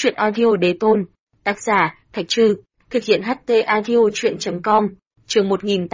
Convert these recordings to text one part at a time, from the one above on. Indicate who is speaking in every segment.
Speaker 1: Truyện audio đế tôn. Tác giả, Thạch Trư. Thực hiện HT audio truyện.com. Chương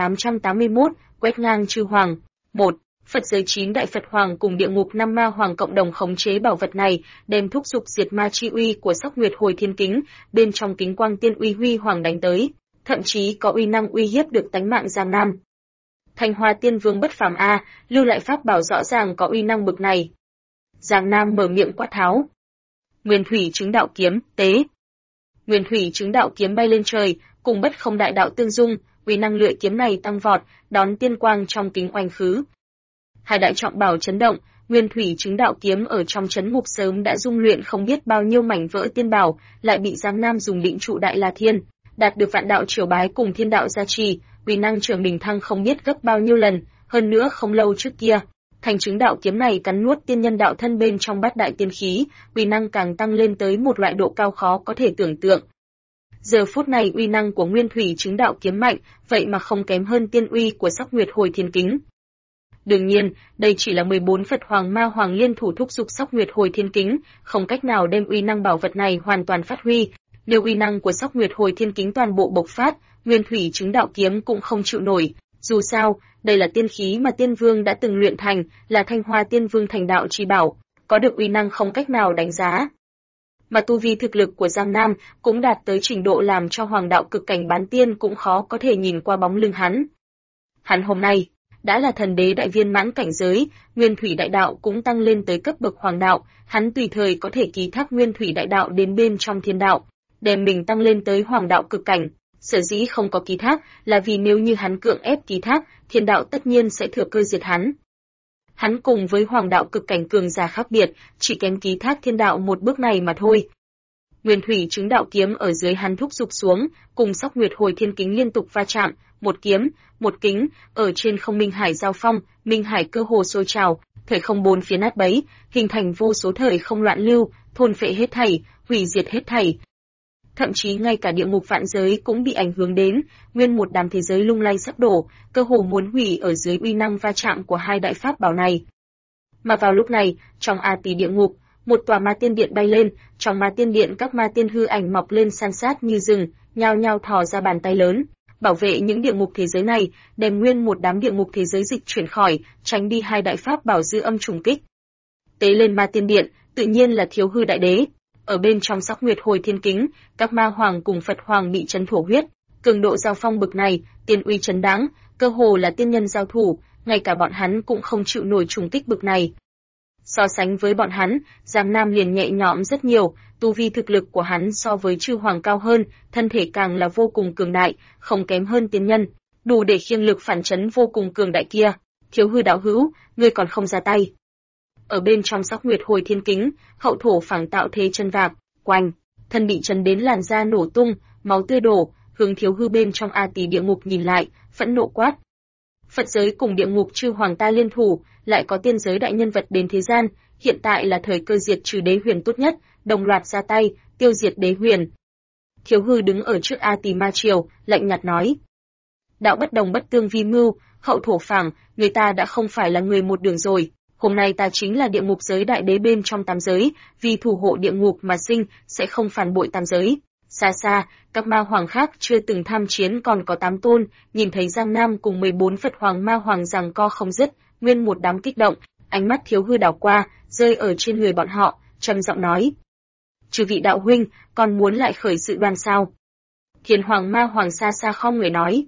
Speaker 1: 1881, quét ngang chư hoàng. 1. Phật giới 9 đại Phật hoàng cùng địa ngục 5 ma hoàng cộng đồng khống chế bảo vật này, đem thúc dục diệt ma chi uy của Sóc Nguyệt Hồi Thiên Kính, bên trong kính quang tiên uy huy hoàng đánh tới, thậm chí có uy năng uy hiếp được tánh mạng Giang Nam. Thanh Hoa Tiên Vương bất phàm a, lưu lại pháp bảo rõ ràng có uy năng bực này. Giang Nam mở miệng quát tháo. Nguyên Thủy Chứng Đạo Kiếm, tế. Nguyên Thủy Chứng Đạo Kiếm bay lên trời, cùng Bất Không Đại Đạo tương dung, uy năng lưỡi kiếm này tăng vọt, đón tiên quang trong kính oanh khứ. Hai đại trọng bảo chấn động, Nguyên Thủy Chứng Đạo Kiếm ở trong chấn ngục sớm đã dung luyện không biết bao nhiêu mảnh vỡ tiên bảo, lại bị Giang Nam dùng định trụ Đại La Thiên, đạt được vạn đạo triều bái cùng thiên đạo gia trì, uy năng trường đình thăng không biết gấp bao nhiêu lần, hơn nữa không lâu trước kia, thành chứng đạo kiếm này cắn nuốt tiên nhân đạo thân bên trong bát đại tiên khí, uy năng càng tăng lên tới một loại độ cao khó có thể tưởng tượng. Giờ phút này uy năng của Nguyên Thủy Chứng Đạo Kiếm mạnh, vậy mà không kém hơn tiên uy của Sóc Nguyệt Hồi Thiên Kính. Đương nhiên, đây chỉ là 14 Phật Hoàng Ma Hoàng liên thủ thúc giục Sóc Nguyệt Hồi Thiên Kính, không cách nào đem uy năng bảo vật này hoàn toàn phát huy. Nếu uy năng của Sóc Nguyệt Hồi Thiên Kính toàn bộ bộc phát, Nguyên Thủy Chứng Đạo Kiếm cũng không chịu nổi. Dù sao, đây là tiên khí mà Tiên Vương đã từng luyện thành, là Thanh Hoa Tiên Vương thành đạo chi bảo, có được uy năng không cách nào đánh giá. Mà tu vi thực lực của Giang Nam cũng đạt tới trình độ làm cho Hoàng đạo cực cảnh bán tiên cũng khó có thể nhìn qua bóng lưng hắn. Hắn hôm nay đã là thần đế đại viên mãn cảnh giới, Nguyên Thủy Đại Đạo cũng tăng lên tới cấp bậc Hoàng đạo, hắn tùy thời có thể ký thác Nguyên Thủy Đại Đạo đến bên trong thiên đạo, đem mình tăng lên tới Hoàng đạo cực cảnh. Sở dĩ không có ký thác là vì nếu như hắn cưỡng ép ký thác, thiên đạo tất nhiên sẽ thừa cơ diệt hắn. Hắn cùng với Hoàng đạo cực cảnh cường giả khác biệt, chỉ kém ký thác thiên đạo một bước này mà thôi. Nguyên Thủy Chứng Đạo Kiếm ở dưới hắn thúc giục xuống, cùng Sóc Nguyệt Hồi Thiên Kính liên tục va chạm, một kiếm, một kính, ở trên không minh hải giao phong, minh hải cơ hồ sôi trào, thời không bốn phía nát bấy, hình thành vô số thời không loạn lưu, thôn phệ hết thảy, hủy diệt hết thảy. Thậm chí ngay cả địa ngục vạn giới cũng bị ảnh hưởng đến, nguyên một đám thế giới lung lay sắp đổ, cơ hồ muốn hủy ở dưới uy năng va chạm của hai đại pháp bảo này. Mà vào lúc này, trong A Tỳ địa ngục, một tòa ma tiên điện bay lên, trong ma tiên điện các ma tiên hư ảnh mọc lên san sát như rừng, nhao nhao thò ra bàn tay lớn, bảo vệ những địa ngục thế giới này, đem nguyên một đám địa ngục thế giới dịch chuyển khỏi, tránh đi hai đại pháp bảo dư âm trùng kích. Tế lên ma tiên điện, tự nhiên là Thiếu Hư Đại Đế. Ở bên trong Sóc Nguyệt Hồi Thiên Kính, các ma hoàng cùng Phật hoàng bị chấn thổ huyết, cường độ giao phong bực này, tiên uy chấn đáng, cơ hồ là tiên nhân giao thủ, ngay cả bọn hắn cũng không chịu nổi trùng kích bực này. So sánh với bọn hắn, Giang Nam liền nhẹ nhõm rất nhiều, tu vi thực lực của hắn so với chư hoàng cao hơn, thân thể càng là vô cùng cường đại, không kém hơn tiên nhân, đủ để khiêng lực phản chấn vô cùng cường đại kia. Thiếu Hư đạo hữu, ngươi còn không ra tay. Ở bên trong Sóc Nguyệt Hồi Thiên Kính, hậu thổ phảng tạo thế chân vạc, quanh, thân bị chấn đến làn da nổ tung, máu tươi đổ, hướng Thiếu Hư bên trong A Tỳ địa ngục nhìn lại, phẫn nộ quát. Phật giới cùng địa ngục chư hoàng ta liên thủ, lại có tiên giới đại nhân vật đến thế gian, hiện tại là thời cơ diệt trừ Đế Huyền tốt nhất, đồng loạt ra tay, tiêu diệt Đế Huyền. Thiếu Hư đứng ở trước A Tỳ ma triều, lạnh nhạt nói: đạo bất đồng bất tương vi mưu, hậu thổ phảng, người ta đã không phải là người một đường rồi. Hôm nay ta chính là địa ngục giới đại đế bên trong tam giới, vì thủ hộ địa ngục mà sinh, sẽ không phản bội tam giới. Xa xa, các ma hoàng khác chưa từng tham chiến còn có 8 tôn, nhìn thấy Giang Nam cùng 14 Phật Hoàng ma hoàng giằng co không dứt, nguyên một đám kích động, ánh mắt Thiếu Hư đảo qua, rơi ở trên người bọn họ, trầm giọng nói: chư vị đạo huynh, còn muốn lại khởi sự đoan sao? Thiên Hoàng ma hoàng xa xa khom người nói: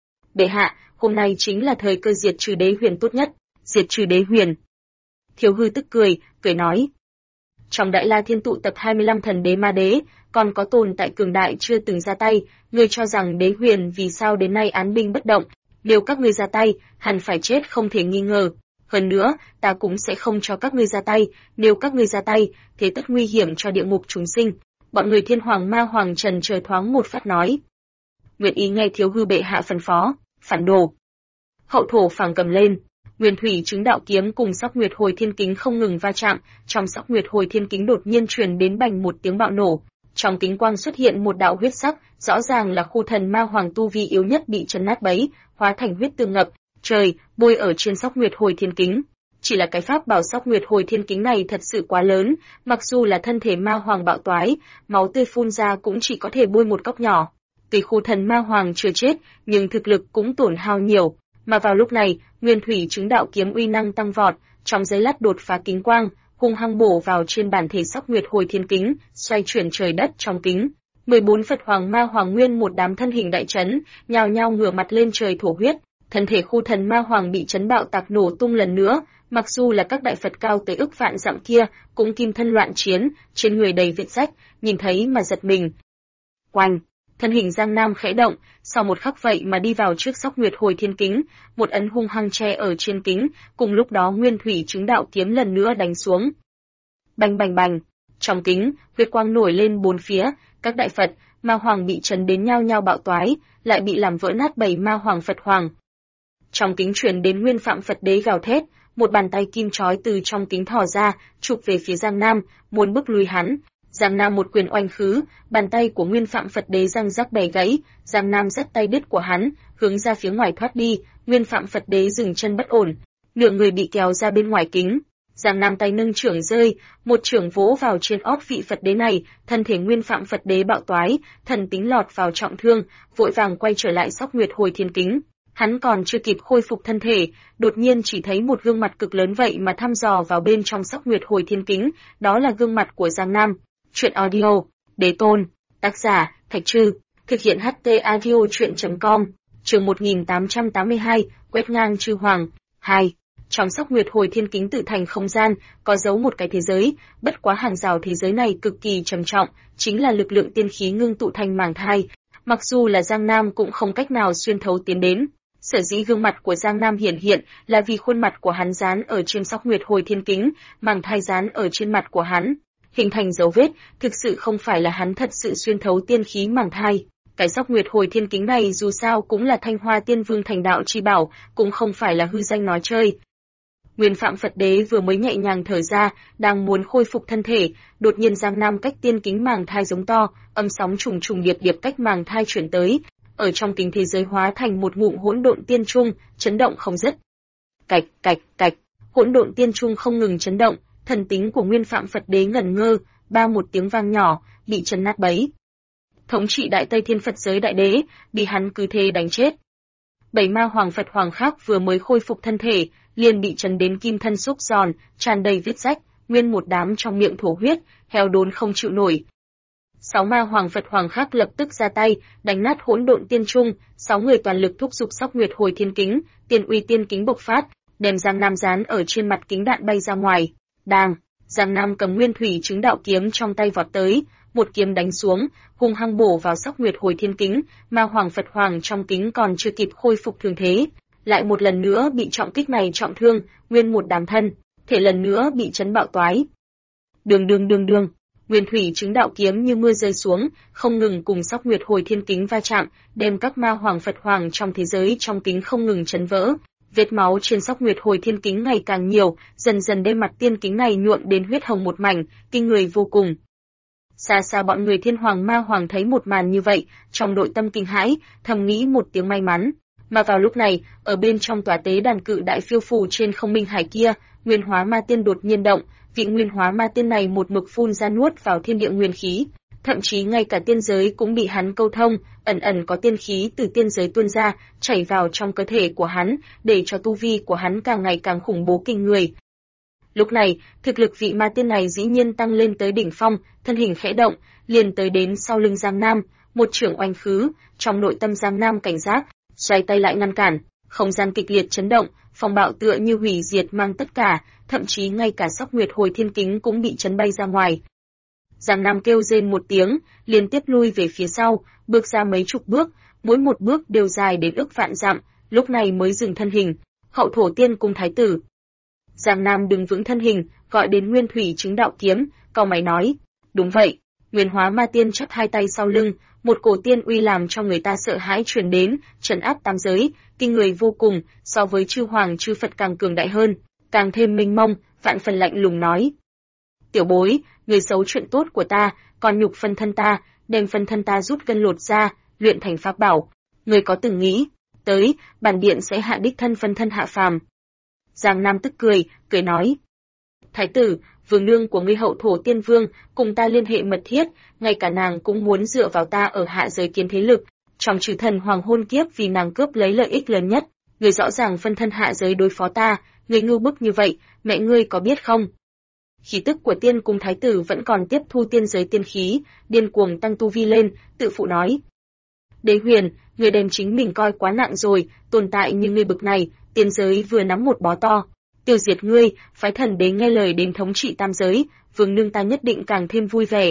Speaker 1: bệ hạ, hôm nay chính là thời cơ diệt trừ Đế Huyền tốt nhất, diệt trừ Đế Huyền. Thiếu Hư tức cười nói: trong Đại La Thiên tụ tập 25 thần đế ma đế, còn có tồn tại cường đại chưa từng ra tay, ngươi cho rằng Đế Huyền vì sao đến nay án binh bất động, nếu các ngươi ra tay, hẳn phải chết không thể nghi ngờ. Hơn nữa, ta cũng sẽ không cho các ngươi ra tay, nếu các ngươi ra tay, thế tất nguy hiểm cho địa ngục chúng sinh. Bọn người Thiên Hoàng ma hoàng trần chờ thoáng một phát nói: nguyện ý nghe Thiếu Hư bệ hạ phân phó, phản đồ. Hậu thổ phảng cầm lên. Nguyên Thủy Chứng Đạo Kiếm cùng Sóc Nguyệt Hồi Thiên Kính không ngừng va chạm, trong Sóc Nguyệt Hồi Thiên Kính đột nhiên truyền đến bành một tiếng bạo nổ, trong kính quang xuất hiện một đạo huyết sắc, rõ ràng là khu thần ma hoàng tu vi yếu nhất bị chấn nát bấy, hóa thành huyết tương ngập trời, bôi ở trên Sóc Nguyệt Hồi Thiên Kính. chỉ là cái pháp bảo Sóc Nguyệt Hồi Thiên Kính này thật sự quá lớn, mặc dù là thân thể ma hoàng bạo toái, máu tươi phun ra cũng chỉ có thể bôi một cốc nhỏ. Tuy khu thần ma hoàng chưa chết, nhưng thực lực cũng tổn hao nhiều, mà vào lúc này, Nguyên Thủy Chứng Đạo Kiếm uy năng tăng vọt, trong giây lát đột phá kính quang, hung hăng bổ vào trên bản thể Sóc Nguyệt Hồi Thiên Kính, xoay chuyển trời đất trong kính. 14 Phật Hoàng Ma Hoàng nguyên một đám thân hình đại chấn, nhao nhao ngửa mặt lên trời thổ huyết, thân thể khu thần ma hoàng bị chấn bạo tạc nổ tung lần nữa, mặc dù là các đại Phật cao tới ức vạn dặm kia, cũng kim thân loạn chiến, trên người đầy vết rách, nhìn thấy mà giật mình. Oanh, thân hình Giang Nam khẽ động, sau một khắc vậy mà đi vào trước Sóc Nguyệt Hồi Thiên Kính, một ấn hung hăng che ở trên kính, cùng lúc đó Nguyên Thủy Chứng Đạo Kiếm lần nữa đánh xuống. Bành bành bành, trong kính, huyết quang nổi lên bốn phía, các đại Phật, ma hoàng bị chấn đến nhao nhao bạo toái, lại bị làm vỡ nát 7 ma hoàng Phật hoàng. Trong kính truyền đến Nguyên Phạm Phật Đế gào thét, một bàn tay kim chói từ trong kính thò ra, chụp về phía Giang Nam, muốn bức lui hắn. Giang Nam một quyền oanh khứ, bàn tay của Nguyên Phạm Phật Đế răng rắc bẻ gãy, Giang Nam giật tay đứt của hắn, hướng ra phía ngoài thoát đi, Nguyên Phạm Phật Đế dừng chân bất ổn, nửa người bị kéo ra bên ngoài kính. Giang Nam tay nâng chưởng rơi, một chưởng vỗ vào trên ót vị Phật Đế này, thân thể Nguyên Phạm Phật Đế bạo toái, thần tính lọt vào trọng thương, vội vàng quay trở lại Sóc Nguyệt Hồi Thiên Kính. Hắn còn chưa kịp khôi phục thân thể, đột nhiên chỉ thấy một gương mặt cực lớn vậy mà thăm dò vào bên trong Sóc Nguyệt Hồi Thiên Kính, đó là gương mặt của Giang Nam. Truyện audio, Đế Tôn, tác giả, Thạch Trư, thực hiện HT audio truyện.com, chương 1882, quét ngang chư hoàng, 2. Trong Sóc Nguyệt Hồi Thiên Kính tự thành không gian, có giấu một cái thế giới, bất quá hàng rào thế giới này cực kỳ trầm trọng, chính là lực lượng tiên khí ngưng tụ thành màng thai, mặc dù là Giang Nam cũng không cách nào xuyên thấu tiến đến. Sở dĩ gương mặt của Giang Nam hiển hiện là vì khuôn mặt của hắn dán ở trên Sóc Nguyệt Hồi Thiên Kính, màng thai dán ở trên mặt của hắn, hình thành dấu vết, thực sự không phải là hắn thật sự xuyên thấu tiên khí màng thai. Cái Sóc Nguyệt Hồi Thiên Kính này dù sao cũng là Thanh Hoa Tiên Vương thành đạo chi bảo, cũng không phải là hư danh nói chơi. Nguyên Phạm Phật Đế vừa mới nhẹ nhàng thở ra, đang muốn khôi phục thân thể, đột nhiên Giang Nam cách tiên kính màng thai giống to, âm sóng trùng trùng điệp điệp cách màng thai chuyển tới, ở trong kính thế giới hóa thành một ngụm hỗn độn tiên trung, chấn động không dứt. Cạch cạch cạch, hỗn độn tiên trung không ngừng chấn động, thần tính của Nguyên Phạm Phật Đế ngẩn ngơ, ba một tiếng vang nhỏ, bị chấn nát bấy. Thống trị Đại Tây Thiên Phật giới đại đế, bị hắn cứ thế đánh chết. 7 ma hoàng Phật hoàng khác vừa mới khôi phục thân thể, liền bị chấn đến kim thân xúc giòn, tràn đầy vết rách, nguyên một đám trong miệng thổ huyết, heo đốn không chịu nổi. 6 ma hoàng Phật hoàng khác lập tức ra tay, đánh nát hỗn độn tiên trung, 6 người toàn lực thúc giục Sóc Nguyệt Hồi Thiên Kính, tiên uy tiên kính bộc phát, đem Giang Nam dán ở trên mặt kính đạn bay ra ngoài. Đang, Giang Nam cầm Nguyên Thủy Chứng Đạo Kiếm trong tay vọt tới, một kiếm đánh xuống, hung hăng bổ vào Sóc Nguyệt Hồi Thiên Kính, ma hoàng Phật hoàng trong kính còn chưa kịp khôi phục thương thế, lại một lần nữa bị trọng kích này trọng thương, nguyên một đám thân, thể lần nữa bị chấn bạo toái. Đường, Nguyên Thủy Chứng Đạo Kiếm như mưa rơi xuống, không ngừng cùng Sóc Nguyệt Hồi Thiên Kính va chạm, đem các ma hoàng Phật hoàng trong thế giới trong kính không ngừng chấn vỡ. Vết máu trên Sóc Nguyệt Hồi Thiên Kính ngày càng nhiều, dần dần đem mặt tiên kính này nhuộm đến huyết hồng một mảnh, kinh người vô cùng. Xa xa bọn người Thiên Hoàng Ma Hoàng thấy một màn như vậy, trong nội tâm kinh hãi, thầm nghĩ một tiếng may mắn. Mà vào lúc này, ở bên trong tòa tế đàn cự đại phiêu phù trên không minh hải kia, Nguyên Hóa Ma Tiên đột nhiên động, vị Nguyên Hóa Ma Tiên này một mực phun ra nuốt vào thiên địa nguyên khí, thậm chí ngay cả tiên giới cũng bị hắn câu thông, ẩn ẩn có tiên khí từ tiên giới tuôn ra, chảy vào trong cơ thể của hắn, để cho tu vi của hắn càng ngày càng khủng bố kinh người. Lúc này, thực lực vị ma tiên này dĩ nhiên tăng lên tới đỉnh phong, thân hình khẽ động, liền tới đến sau lưng Giang Nam, một chưởng oanh khứ, trong nội tâm Giang Nam cảnh giác, xoay tay lại ngăn cản, không gian kịch liệt chấn động, phong bạo tựa như hủy diệt mang tất cả, thậm chí ngay cả Sóc Nguyệt Hồi Thiên Kính cũng bị chấn bay ra ngoài. Giang Nam kêu rên một tiếng, liên tiếp lui về phía sau, bước ra mấy chục bước, mỗi một bước đều dài đến ức vạn dặm, lúc này mới dừng thân hình. Hậu Thổ Tiên Cung Thái tử. Giang Nam đứng vững thân hình, gọi đến Nguyên Thủy Chứng Đạo Kiếm, cau mày nói, đúng vậy. Nguyên Hóa Ma Tiên chắp hai tay sau lưng, một cổ tiên uy làm cho người ta sợ hãi truyền đến, trấn áp tam giới, kinh người vô cùng, so với chư hoàng chư Phật càng cường đại hơn, càng thêm mênh mông, vạn phần lạnh lùng nói: "Tiểu bối, người xấu chuyện tốt của ta, còn nhục phân thân ta, đem phân thân ta rút gân lột ra, luyện thành pháp bảo, người có từng nghĩ tới bản điện sẽ hạ đích thân phân thân hạ phàm?" Giang Nam tức cười nói: Thái tử, vương nương của ngươi Hậu Thổ Tiên Vương cùng ta liên hệ mật thiết, ngay cả nàng cũng muốn dựa vào ta ở hạ giới kiến thế lực, trong Trừ Thần Hoàng hôn kiếp vì nàng cướp lấy lợi ích lớn nhất, ngươi rõ ràng phân thân hạ giới đối phó ta, ngươi ngưu bức như vậy, mẹ ngươi có biết không? Khí tức của Tiên Cung thái tử vẫn còn tiếp thu tiên giới tiên khí, điên cuồng tăng tu vi lên, tự phụ nói: Đế Huyền, ngươi đem chính mình coi quá nặng rồi, tồn tại như ngươi bực này, tiên giới vừa nắm một bó to, tiêu diệt ngươi, phái thần đế nghe lời đến thống trị tam giới, vương nương ta nhất định càng thêm vui vẻ.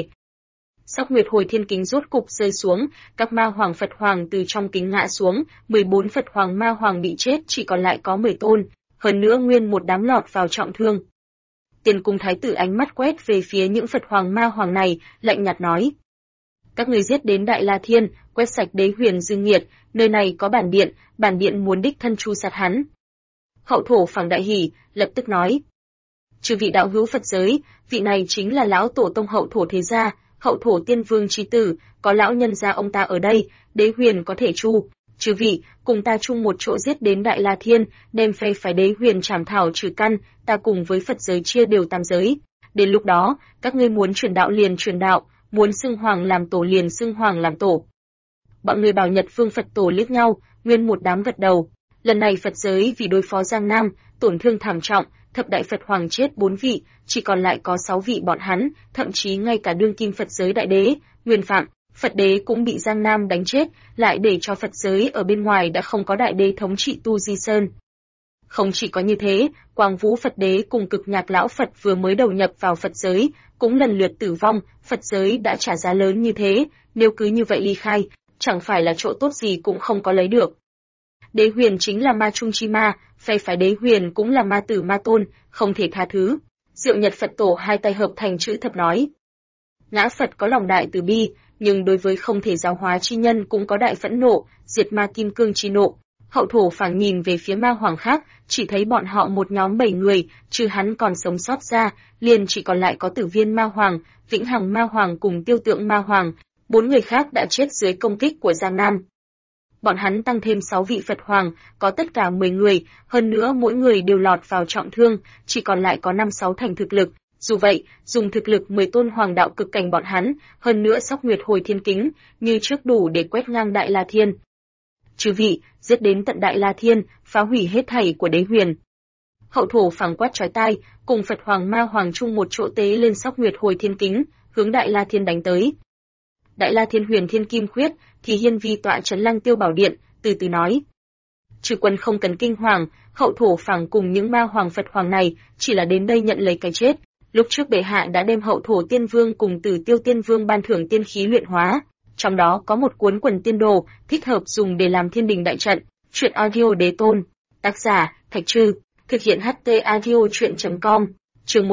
Speaker 1: Sóc Nguyệt Hồi Thiên Kính rốt cục rơi xuống, các ma hoàng Phật hoàng từ trong kính ngã xuống, 14 Phật hoàng ma hoàng bị chết, chỉ còn lại có 10 tôn, hơn nữa nguyên một đám lọt vào trọng thương. Tiên Cung thái tử ánh mắt quét về phía những Phật hoàng ma hoàng này, lạnh nhạt nói: Các ngươi giết đến Đại La Thiên, quét sạch Đế Huyền Dương Nghiệt, nơi này có bản điện muốn đích thân tru sát hắn. Hậu Thổ Phẳng đại hỉ, lập tức nói: Chư vị đạo hữu Phật giới, vị này chính là lão tổ tông Hậu Thổ thế gia, Hậu Thổ Tiên Vương chi tử, có lão nhân gia ông ta ở đây, Đế Huyền có thể tru. Chư vị, cùng ta chung một chỗ giết đến Đại La Thiên, đem phe phái Đế Huyền trảm thảo trừ căn, ta cùng với Phật giới chia đều tam giới. Đến lúc đó, các ngươi muốn truyền đạo liền truyền đạo, muốn xưng hoàng làm tổ liền xưng hoàng làm tổ. Bọn người Bảo Nhật Vương Phật tổ liếc nhau, nguyên một đám gật đầu. Lần này Phật giới vì đối phó Giang Nam, tổn thương thảm trọng, thập đại Phật hoàng chết 4 vị, chỉ còn lại có 6 vị bọn hắn, thậm chí ngay cả đương kim Phật giới đại đế, Nguyên Phạm, Phật đế cũng bị Giang Nam đánh chết, lại để cho Phật giới ở bên ngoài đã không có đại đế thống trị Tu Di Sơn. Không chỉ có như thế, Quang Vũ Phật đế cùng Cực Nhạc lão Phật vừa mới đầu nhập vào Phật giới, cũng lần lượt tử vong, Phật giới đã trả giá lớn như thế, nếu cứ như vậy ly khai, chẳng phải là chỗ tốt gì cũng không có lấy được. Đế Huyền chính là ma trung chi ma, phe phái Đế Huyền cũng là ma tử ma tôn, không thể tha thứ. Diệu Nhật Phật tổ hai tay hợp thành chữ thập nói: Ngã Phật có lòng đại từ bi, nhưng đối với không thể giáo hóa chi nhân cũng có đại phẫn nộ, diệt ma kim cương chi nộ. Hậu Thổ Phẳng nhìn về phía ma hoàng khác, chỉ thấy bọn họ một nhóm 7 người, trừ hắn còn sống sót ra, liền chỉ còn lại có Tử Viên ma hoàng, Vĩnh Hằng ma hoàng cùng Tiêu Tượng ma hoàng, 4 người khác đã chết dưới công kích của Giang Nam. Bọn hắn tăng thêm 6 vị Phật hoàng, có tất cả 10 người, hơn nữa mỗi người đều lọt vào trọng thương, chỉ còn lại có 5-6 thành thực lực. Dù vậy, dùng thực lực 10 tôn hoàng đạo cực cảnh bọn hắn, hơn nữa Sóc Nguyệt Hồi Thiên Kính, như trước đủ để quét ngang Đại La Thiên. Chư vị, giết đến tận Đại La Thiên, phá hủy hết thảy của Đế Huyền. Hậu Thổ Phẳng quát chói tai, cùng Phật Hoàng Ma Hoàng chung một chỗ tế lên Sóc Nguyệt Hồi Thiên Kính, hướng Đại La Thiên đánh tới. Đại La Thiên Huyền Thiên Kim Khuyết, thì hiên vi tọa trấn Lăng Tiêu Bảo Điện, từ từ nói: Chư quân không cần kinh hoàng, Hậu Thổ Phẳng cùng những ma hoàng Phật Hoàng này chỉ là đến đây nhận lấy cái chết. Lúc trước bệ hạ đã đem Hậu Thổ Tiên Vương cùng Tử Tiêu Tiên Vương ban thưởng tiên khí luyện hóa, trong đó có một cuốn quần tiên đồ, thích hợp dùng để làm thiên đình đại trận. Truyện audio đế tôn. Tác giả: Thạch Trư. Thực hiện HT audio truyện.com. Chương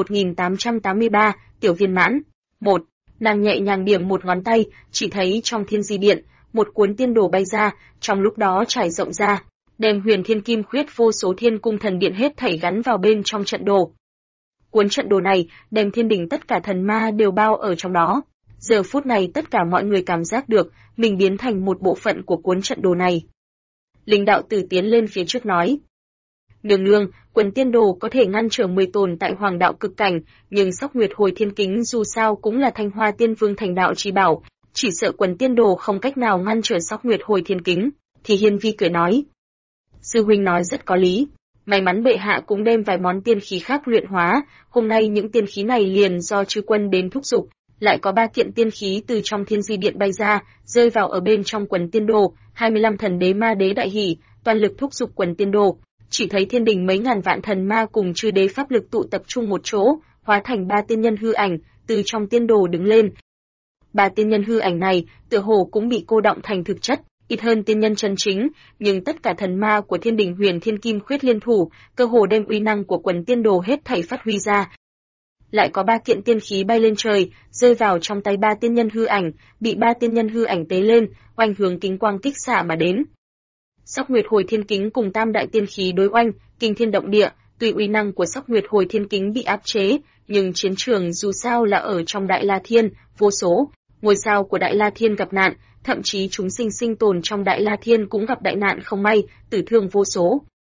Speaker 1: 1883, Tiểu Viên Mãn. 1. Nàng nhẹ nhàng điểm một ngón tay, chỉ thấy trong thiên di điện, một cuốn tiên đồ bay ra, trong lúc đó trải rộng ra, đem Huyền Thiên Kim Khuyết vô số thiên cung thần điện hết thảy gắn vào bên trong trận đồ. Cuốn trận đồ này, đem thiên đình tất cả thần ma đều bao ở trong đó. Giờ phút này tất cả mọi người cảm giác được, mình biến thành một bộ phận của cuốn trận đồ này. Linh đạo tử tiến lên phía trước nói: Nương nương, quần tiên đồ có thể ngăn trở 10 tồn tại hoàng đạo cực cảnh, nhưng Sóc Nguyệt Hồi Thiên Kính dù sao cũng là Thanh Hoa Tiên Vương thành đạo chi bảo, chỉ sợ quần tiên đồ không cách nào ngăn trở Sóc Nguyệt Hồi Thiên Kính. Thì Hiên Vi cười nói: Sư huynh nói rất có lý, may mắn bệ hạ cũng đem vài món tiên khí khác luyện hóa, hôm nay những tiên khí này liền do chư quân đến thúc giục, lại có 3 kiện tiên khí từ trong thiên di điện bay ra, rơi vào ở bên trong quần tiên đồ, 25 thần đế ma đế đại hỉ, toàn lực thúc giục quần tiên đồ. Chỉ thấy thiên đình mấy ngàn vạn thần ma cùng chư đế pháp lực tụ tập trung một chỗ, hóa thành 3 tiên nhân hư ảnh, từ trong tiên đồ đứng lên. 3 tiên nhân hư ảnh này, tựa hồ cũng bị cô động thành thực chất, ít hơn tiên nhân chân chính, nhưng tất cả thần ma của thiên đình Huyền Thiên Kim Khuyết liên thủ, cơ hồ đem uy năng của quần tiên đồ hết thảy phát huy ra. Lại có 3 kiện tiên khí bay lên trời, rơi vào trong tay 3 tiên nhân hư ảnh, bị 3 tiên nhân hư ảnh tế lên, oanh hướng kính quang kích xạ mà đến. Sóc Nguyệt Hồi Thiên Kính cùng tam đại tiên khí đối oanh, kinh thiên động địa, tuy uy năng của Sóc Nguyệt Hồi Thiên Kính bị áp chế, nhưng chiến trường dù sao là ở trong Đại La Thiên, vô số ngôi sao của Đại La Thiên gặp nạn, thậm chí chúng sinh sinh tồn trong Đại La Thiên cũng gặp đại nạn không may, tử thương vô số.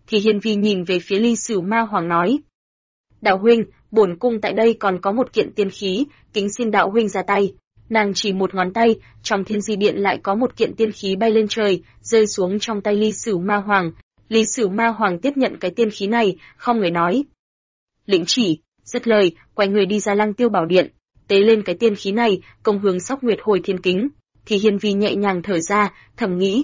Speaker 1: Thì Hiên Vi nhìn về phía Ly Sửu Ma Hoàng nói: "Đạo huynh, bổn cung tại đây còn có một kiện tiên khí, kính xin đạo huynh ra tay." Nàng chỉ một ngón tay, trong Thiên Di Điện lại có một kiện tiên khí bay lên trời, rơi xuống trong tay Ly Sửu Ma Hoàng. Ly Sửu Ma Hoàng tiếp nhận cái tiên khí này, không người nói: "Lĩnh chỉ." Dứt lời, quay người đi ra Lăng Tiêu Bảo Điện, tế lên cái tiên khí này, công hướng Sóc Nguyệt Hồi Thiên Kính. Thì Hiên Vi nhẹ nhàng thở ra, thầm nghĩ: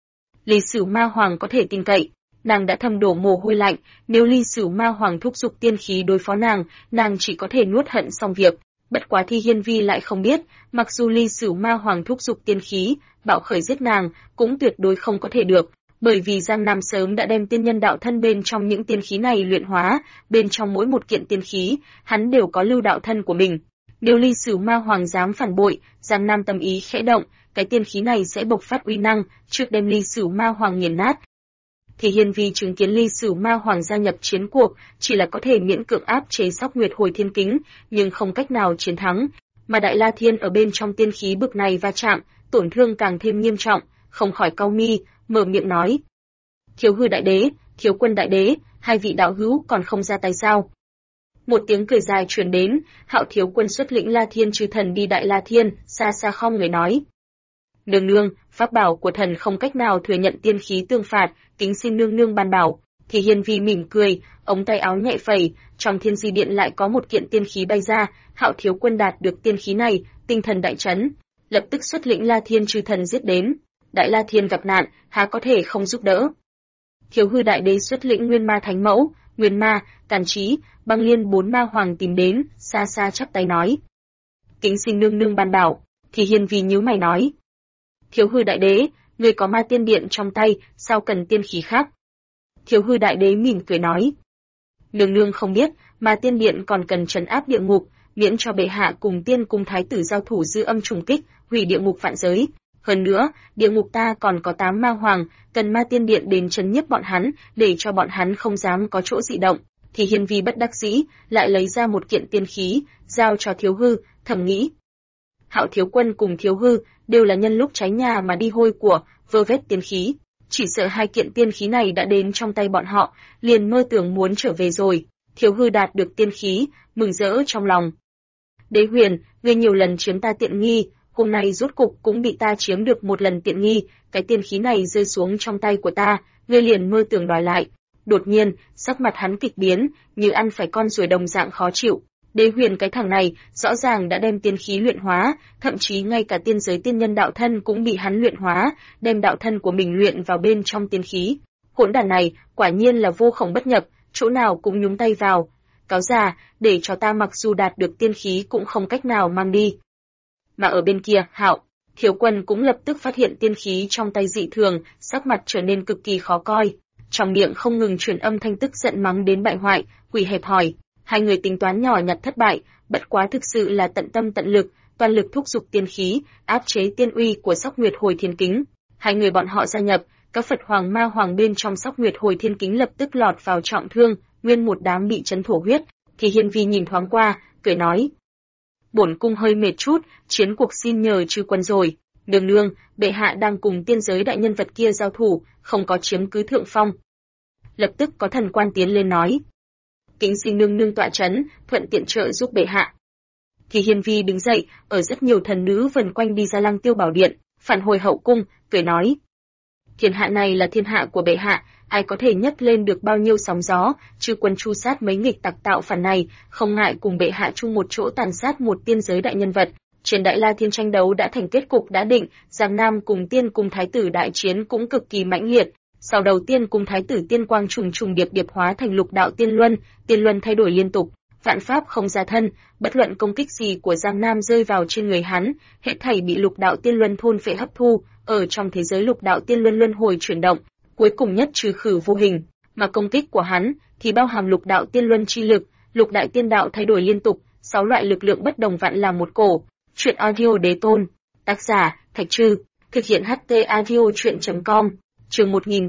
Speaker 1: Ly Sửu Ma Hoàng có thể tin cậy. Nàng đã thầm đổ mồ hôi lạnh, nếu Ly Sửu Ma Hoàng thúc giục tiên khí đối phó nàng chỉ có thể nuốt hận xong việc. Bất quá Thi Hiên Vi lại không biết, mặc dù Ly Sửu Ma Hoàng thúc giục tiên khí, bạo khởi giết nàng, cũng tuyệt đối không có thể được, bởi vì Giang Nam sớm đã đem tiên nhân đạo thân bên trong những tiên khí này luyện hóa, bên trong mỗi một kiện tiên khí, hắn đều có lưu đạo thân của mình. Nếu Ly Sửu Ma Hoàng dám phản bội, Giang Nam tâm ý khẽ động, cái tiên khí này sẽ bộc phát uy năng, trước đem Ly Sửu Ma Hoàng nghiền nát. Thì Hiên Vi chứng kiến Ly Sửu Ma Hoàng gia nhập chiến cuộc, chỉ là có thể miễn cưỡng áp chế Sóc Nguyệt Hồi Thiên Kính, nhưng không cách nào chiến thắng. Mà Đại La Thiên ở bên trong tiên khí bực này va chạm, tổn thương càng thêm nghiêm trọng, không khỏi cau mi, mở miệng nói: "Thiếu hư đại đế, Thiếu Quân đại đế, hai vị đạo hữu còn không ra tay sao?" Một tiếng cười dài truyền đến, Hạo Thiếu Quân xuất lĩnh La Thiên chư thần đi Đại La Thiên, xa xa không người nói: "Nương nương, pháp bảo của thần không cách nào thừa nhận tiên khí tương phạt, kính xin nương nương ban bảo." Thì Hiên Vi mỉm cười, ống tay áo nhẹ phẩy, trong Thiên Di Điện lại có một kiện tiên khí bay ra. Hạo Thiếu Quân đạt được tiên khí này, tinh thần đại chấn, lập tức xuất lĩnh La Thiên chư thần giết đến. Đại La Thiên gặp nạn, há có thể không giúp đỡ. Thiếu hư đại đế xuất lĩnh Nguyên Ma Thánh Mẫu, Nguyên Ma, Càn Chí, Băng Liên bốn ma hoàng tìm đến, xa xa chắp tay nói: "Kính xin nương nương ban bảo." Thì Hiên Vi nhíu mày nói: "Thiếu hư đại đế, người có Ma Tiên Điện trong tay, sao cần tiên khí khác?" Thiếu hư đại đế mỉm cười nói: "Nương nương không biết, Ma Tiên Điện còn cần trấn áp địa ngục, miễn cho bệ hạ cùng tiên cung thái tử giao thủ dư âm trùng kích, hủy địa ngục vạn giới. Hơn nữa, địa ngục ta còn có 8 ma hoàng, cần Ma Tiên Điện đến trấn nhiếp bọn hắn, để cho bọn hắn không dám có chỗ dị động." Thì Hiên Vi bất đắc dĩ, lại lấy ra một kiện tiên khí, giao cho Thiếu hư, thầm nghĩ: Hạo Thiếu Quân cùng Thiếu hư đều là nhân lúc cháy nhà mà đi hôi của, vơ vét tiên khí. Chỉ sợ hai kiện tiên khí này đã đến trong tay bọn họ, liền mơ tưởng muốn trở về rồi. Thiếu hư đạt được tiên khí, mừng rỡ trong lòng. "Đế Huyền, ngươi nhiều lần chiếm ta tiện nghi, hôm nay rốt cục cũng bị ta chiếm được một lần tiện nghi, cái tiên khí này rơi xuống trong tay của ta, ngươi liền mơ tưởng đòi lại." Đột nhiên, sắc mặt hắn kịch biến, như ăn phải con ruồi đồng dạng khó chịu. Đế Huyền cái thằng này, rõ ràng đã đem tiên khí luyện hóa, thậm chí ngay cả tiên giới tiên nhân đạo thân cũng bị hắn luyện hóa, đem đạo thân của mình luyện vào bên trong tiên khí. Hỗn đản này, quả nhiên là vô khổng bất nhập, chỗ nào cũng nhúng tay vào. Cáo già, để cho ta mặc dù đạt được tiên khí cũng không cách nào mang đi. Mà ở bên kia, Hạo Thiếu Quân cũng lập tức phát hiện tiên khí trong tay dị thường, sắc mặt trở nên cực kỳ khó coi. Trong miệng không ngừng truyền âm thanh tức giận mắng đến bại hoại, quỷ hẹp hỏi. Hai người tính toán nhỏ nhặt thất bại, bất quá thực sự là tận tâm tận lực, toàn lực thúc giục tiên khí, áp chế tiên uy của Sóc Nguyệt Hồi Thiên Kính. Hai người bọn họ gia nhập, các Phật Hoàng Ma Hoàng bên trong Sóc Nguyệt Hồi Thiên Kính lập tức lọt vào trọng thương, nguyên một đám bị chấn thổ huyết. Thì Hiên Vi nhìn thoáng qua, cười nói: "Bổn cung hơi mệt chút, chiến cuộc xin nhờ chư quân rồi. Nương nương, bệ hạ đang cùng tiên giới đại nhân vật kia giao thủ, không có chiếm cứ thượng phong." Lập tức có thần quan tiến lên nói: "Kính xin nương nương tọa trấn, thuận tiện trợ giúp bệ hạ." Thì Hiên Vi đứng dậy, ở rất nhiều thần nữ vần quanh đi ra Lăng Tiêu Bảo Điện, phản hồi hậu cung, cười nói: "Thiên hạ này là thiên hạ của bệ hạ, ai có thể nhấc lên được bao nhiêu sóng gió, chư quân chu sát mấy nghịch tặc tạo phản này, không ngại cùng bệ hạ chung một chỗ tàn sát một tiên giới đại nhân vật." Trên Đại La Thiên tranh đấu đã thành kết cục đã định, Giang Nam cùng tiên cung thái tử đại chiến cũng cực kỳ mãnh liệt. Sau đầu tiên cung thái tử tiên quang trùng trùng điệp điệp hóa thành lục đạo tiên luân thay đổi liên tục, vạn pháp không ra thân, bất luận công kích gì của Giang Nam rơi vào trên người hắn, hết thảy bị lục đạo tiên luân thôn phệ hấp thu, ở trong thế giới lục đạo tiên luân luân hồi chuyển động, cuối cùng nhất trừ khử vô hình, mà công kích của hắn thì bao hàm lục đạo tiên luân chi lực, lục đại tiên đạo thay đổi liên tục, 6 loại lực lượng bất đồng vạn làm một cổ. Truyện audio đế tôn, tác giả Thạch Trư, thực hiện HT audio truyện.com. Chương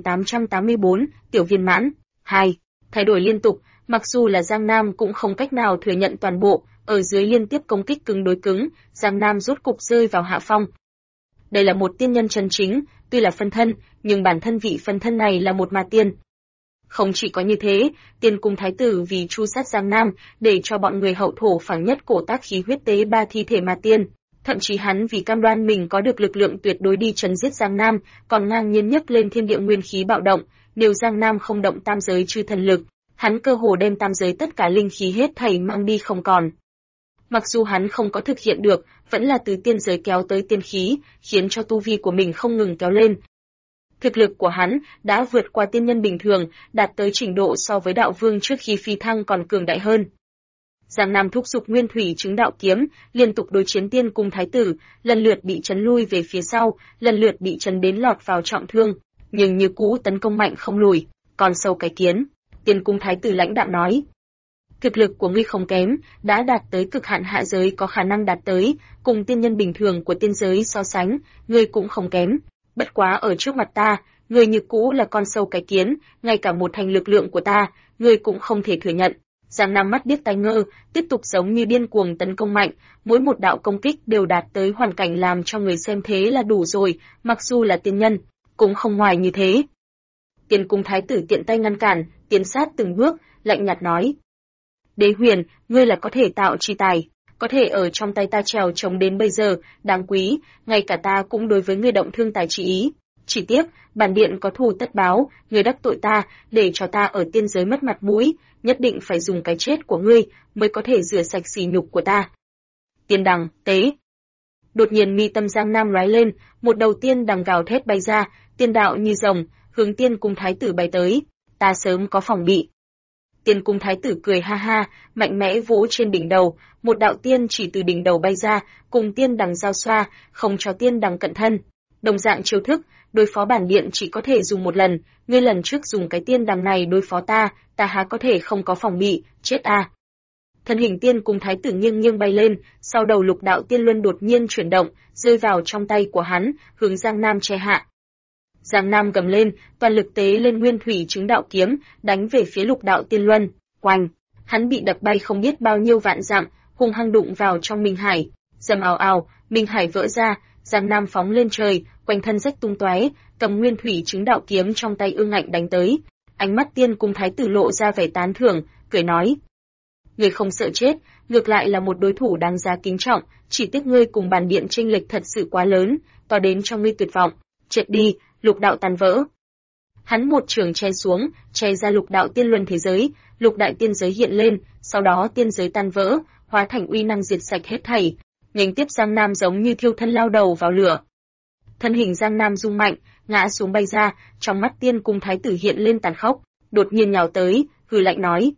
Speaker 1: 1884, tiểu viên mãn. 2. Thay đổi liên tục, mặc dù là Giang Nam cũng không cách nào thừa nhận toàn bộ, ở dưới liên tiếp công kích cứng đối cứng, Giang Nam rốt cục rơi vào hạ phong. Đây là một tiên nhân chân chính, tuy là phân thân, nhưng bản thân vị phân thân này là một ma tiên. Không chỉ có như thế, Tiên Cung Thái tử vì tru sát Giang Nam, để cho bọn người hậu thổ phảng nhất cổ tác khí huyết tế 3 thi thể mà tiên. Thậm chí hắn vì cam đoan mình có được lực lượng tuyệt đối đi trấn giết Giang Nam, còn ngang nhiên nhấc lên thiên địa nguyên khí bạo động, nếu Giang Nam không động tam giới chư thần lực, hắn cơ hồ đem tam giới tất cả linh khí hết thảy mang đi không còn. Mặc dù hắn không có thực hiện được, vẫn là từ tiên giới kéo tới tiên khí, khiến cho tu vi của mình không ngừng kéo lên. Thực lực của hắn đã vượt qua tiên nhân bình thường, đạt tới trình độ so với đạo vương trước khi phi thăng còn cường đại hơn. Giang Nam thúc giục nguyên thủy chứng đạo kiếm, liên tục đối chiến Tiên Cung Thái tử, lần lượt bị chấn lui về phía sau, lần lượt bị chấn đến lọt vào trọng thương, nhưng như cũ tấn công mạnh không lùi, còn sâu cái kiến. Tiên Cung Thái tử lãnh đạm nói: thực lực của ngươi không kém, đã đạt tới cực hạn hạ giới có khả năng đạt tới, cùng tiên nhân bình thường của tiên giới so sánh, ngươi cũng không kém. Bất quá ở trước mặt ta, ngươi như cũ là con sâu cái kiến, ngay cả một thành lực lượng của ta, ngươi cũng không thể thừa nhận. Giang Nam mắt điếc tai ngơ, tiếp tục giống như điên cuồng tấn công mạnh, mỗi một đạo công kích đều đạt tới hoàn cảnh làm cho người xem thế là đủ rồi, mặc dù là tiên nhân, cũng không ngoài như thế. Tiên Cung Thái tử tiện tay ngăn cản, tiến sát từng bước, lạnh nhạt nói: Đế Huyền, ngươi là có thể tạo chi tài, có thể ở trong tay ta trèo trống đến bây giờ, đáng quý, ngay cả ta cũng đối với ngươi động thương tài chỉ ý. Chỉ tiếc, bản điện có thù tất báo, ngươi đắc tội ta, để cho ta ở tiên giới mất mặt mũi, nhất định phải dùng cái chết của ngươi mới có thể rửa sạch sỉ nhục của ta. Tiên đằng, tế. Đột nhiên mi tâm Giang Nam lóe lên, một đầu tiên đằng gào thét bay ra, tiên đạo như rồng, hướng Tiên Cung Thái tử bay tới. Ta sớm có phòng bị. Tiên Cung Thái tử cười ha ha, mạnh mẽ vỗ trên đỉnh đầu, một đạo tiên chỉ từ đỉnh đầu bay ra, cùng tiên đằng giao xoa, không cho tiên đằng cận thân. Đồng dạng chiêu thức, đối phó bản điện chỉ có thể dùng một lần, ngươi lần trước dùng cái tiên đằng này đối phó ta, ta há có thể không có phòng bị, chết a. Thân hình Tiên Cung Thái tử nghiêng nghiêng bay lên, sau đầu lục đạo tiên luân đột nhiên chuyển động, rơi vào trong tay của hắn, hướng Giang Nam che hạ. Giang Nam gầm lên, toàn lực tế lên nguyên thủy chứng đạo kiếm, đánh về phía lục đạo tiên luân. Oanh! Hắn bị đập bay không biết bao nhiêu vạn dặm, hung hăng đụng vào trong Minh Hải. Rầm ào ào, Minh Hải vỡ ra, Giang Nam phóng lên trời, quanh thân rách tung tóe, cầm nguyên thủy chứng đạo kiếm trong tay ương ngạnh đánh tới. Ánh mắt Tiên Cung Thái tử lộ ra vẻ tán thưởng, cười nói: Ngươi không sợ chết, ngược lại là một đối thủ đáng giá kính trọng, chỉ tiếc ngươi cùng bản điện chênh lệch thật sự quá lớn, to đến cho ngươi tuyệt vọng. Chết đi, lục đạo tan vỡ. Hắn một trường che xuống, che ra lục đạo tiên luân thế giới, lục đại tiên giới hiện lên, sau đó tiên giới tan vỡ, hóa thành uy năng diệt sạch hết thảy. Nhanh tiếp Giang Nam giống như thiêu thân lao đầu vào lửa. Thân hình Giang Nam rung mạnh, ngã xuống bay ra, trong mắt Tiên Cung Thái tử hiện lên tàn khốc, đột nhiên nhào tới, hừ lạnh nói: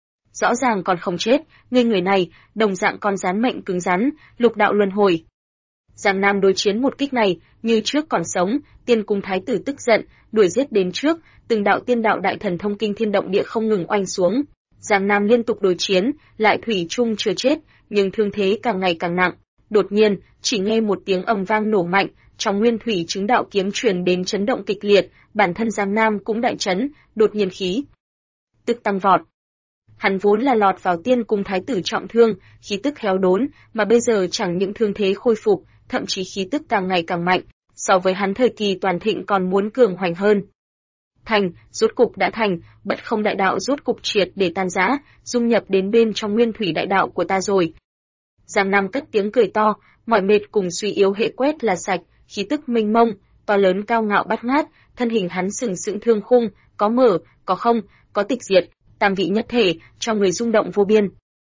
Speaker 1: Rõ ràng còn không chết, ngươi người này, đồng dạng con rắn mệnh cứng rắn, lục đạo luân hồi. Giang Nam đối chiến một kích này, như trước còn sống, Tiên Cung Thái tử tức giận, đuổi giết đến trước, từng đạo tiên đạo đại thần thông kinh thiên động địa không ngừng oanh xuống. Giang Nam liên tục đối chiến, lại thủy chung chưa chết, nhưng thương thế càng ngày càng nặng. Đột nhiên, chỉ nghe một tiếng ầm vang nổ mạnh, trong nguyên thủy chứng đạo kiếm truyền đến chấn động kịch liệt, bản thân Giang Nam cũng đại chấn, đột nhiên khí tức tăng vọt. Hắn vốn là lọt vào Tiên Cung Thái tử trọng thương, khí tức héo đốn, mà bây giờ chẳng những thương thế khôi phục, thậm chí khí tức càng ngày càng mạnh, so với hắn thời kỳ toàn thịnh còn muốn cường hoành hơn. Thành, rốt cục đã thành, Bất Không đại đạo rốt cục triệt để tan rã, dung nhập đến bên trong nguyên thủy đại đạo của ta rồi. Giang Nam cất tiếng cười to, mỏi mệt cùng suy yếu hệ quét là sạch, khí tức mênh mông, to lớn cao ngạo bát ngát, thân hình hắn sừng sững thương khung, có mở, có không, có tịch diệt, tam vị nhất thể, cho người rung động vô biên.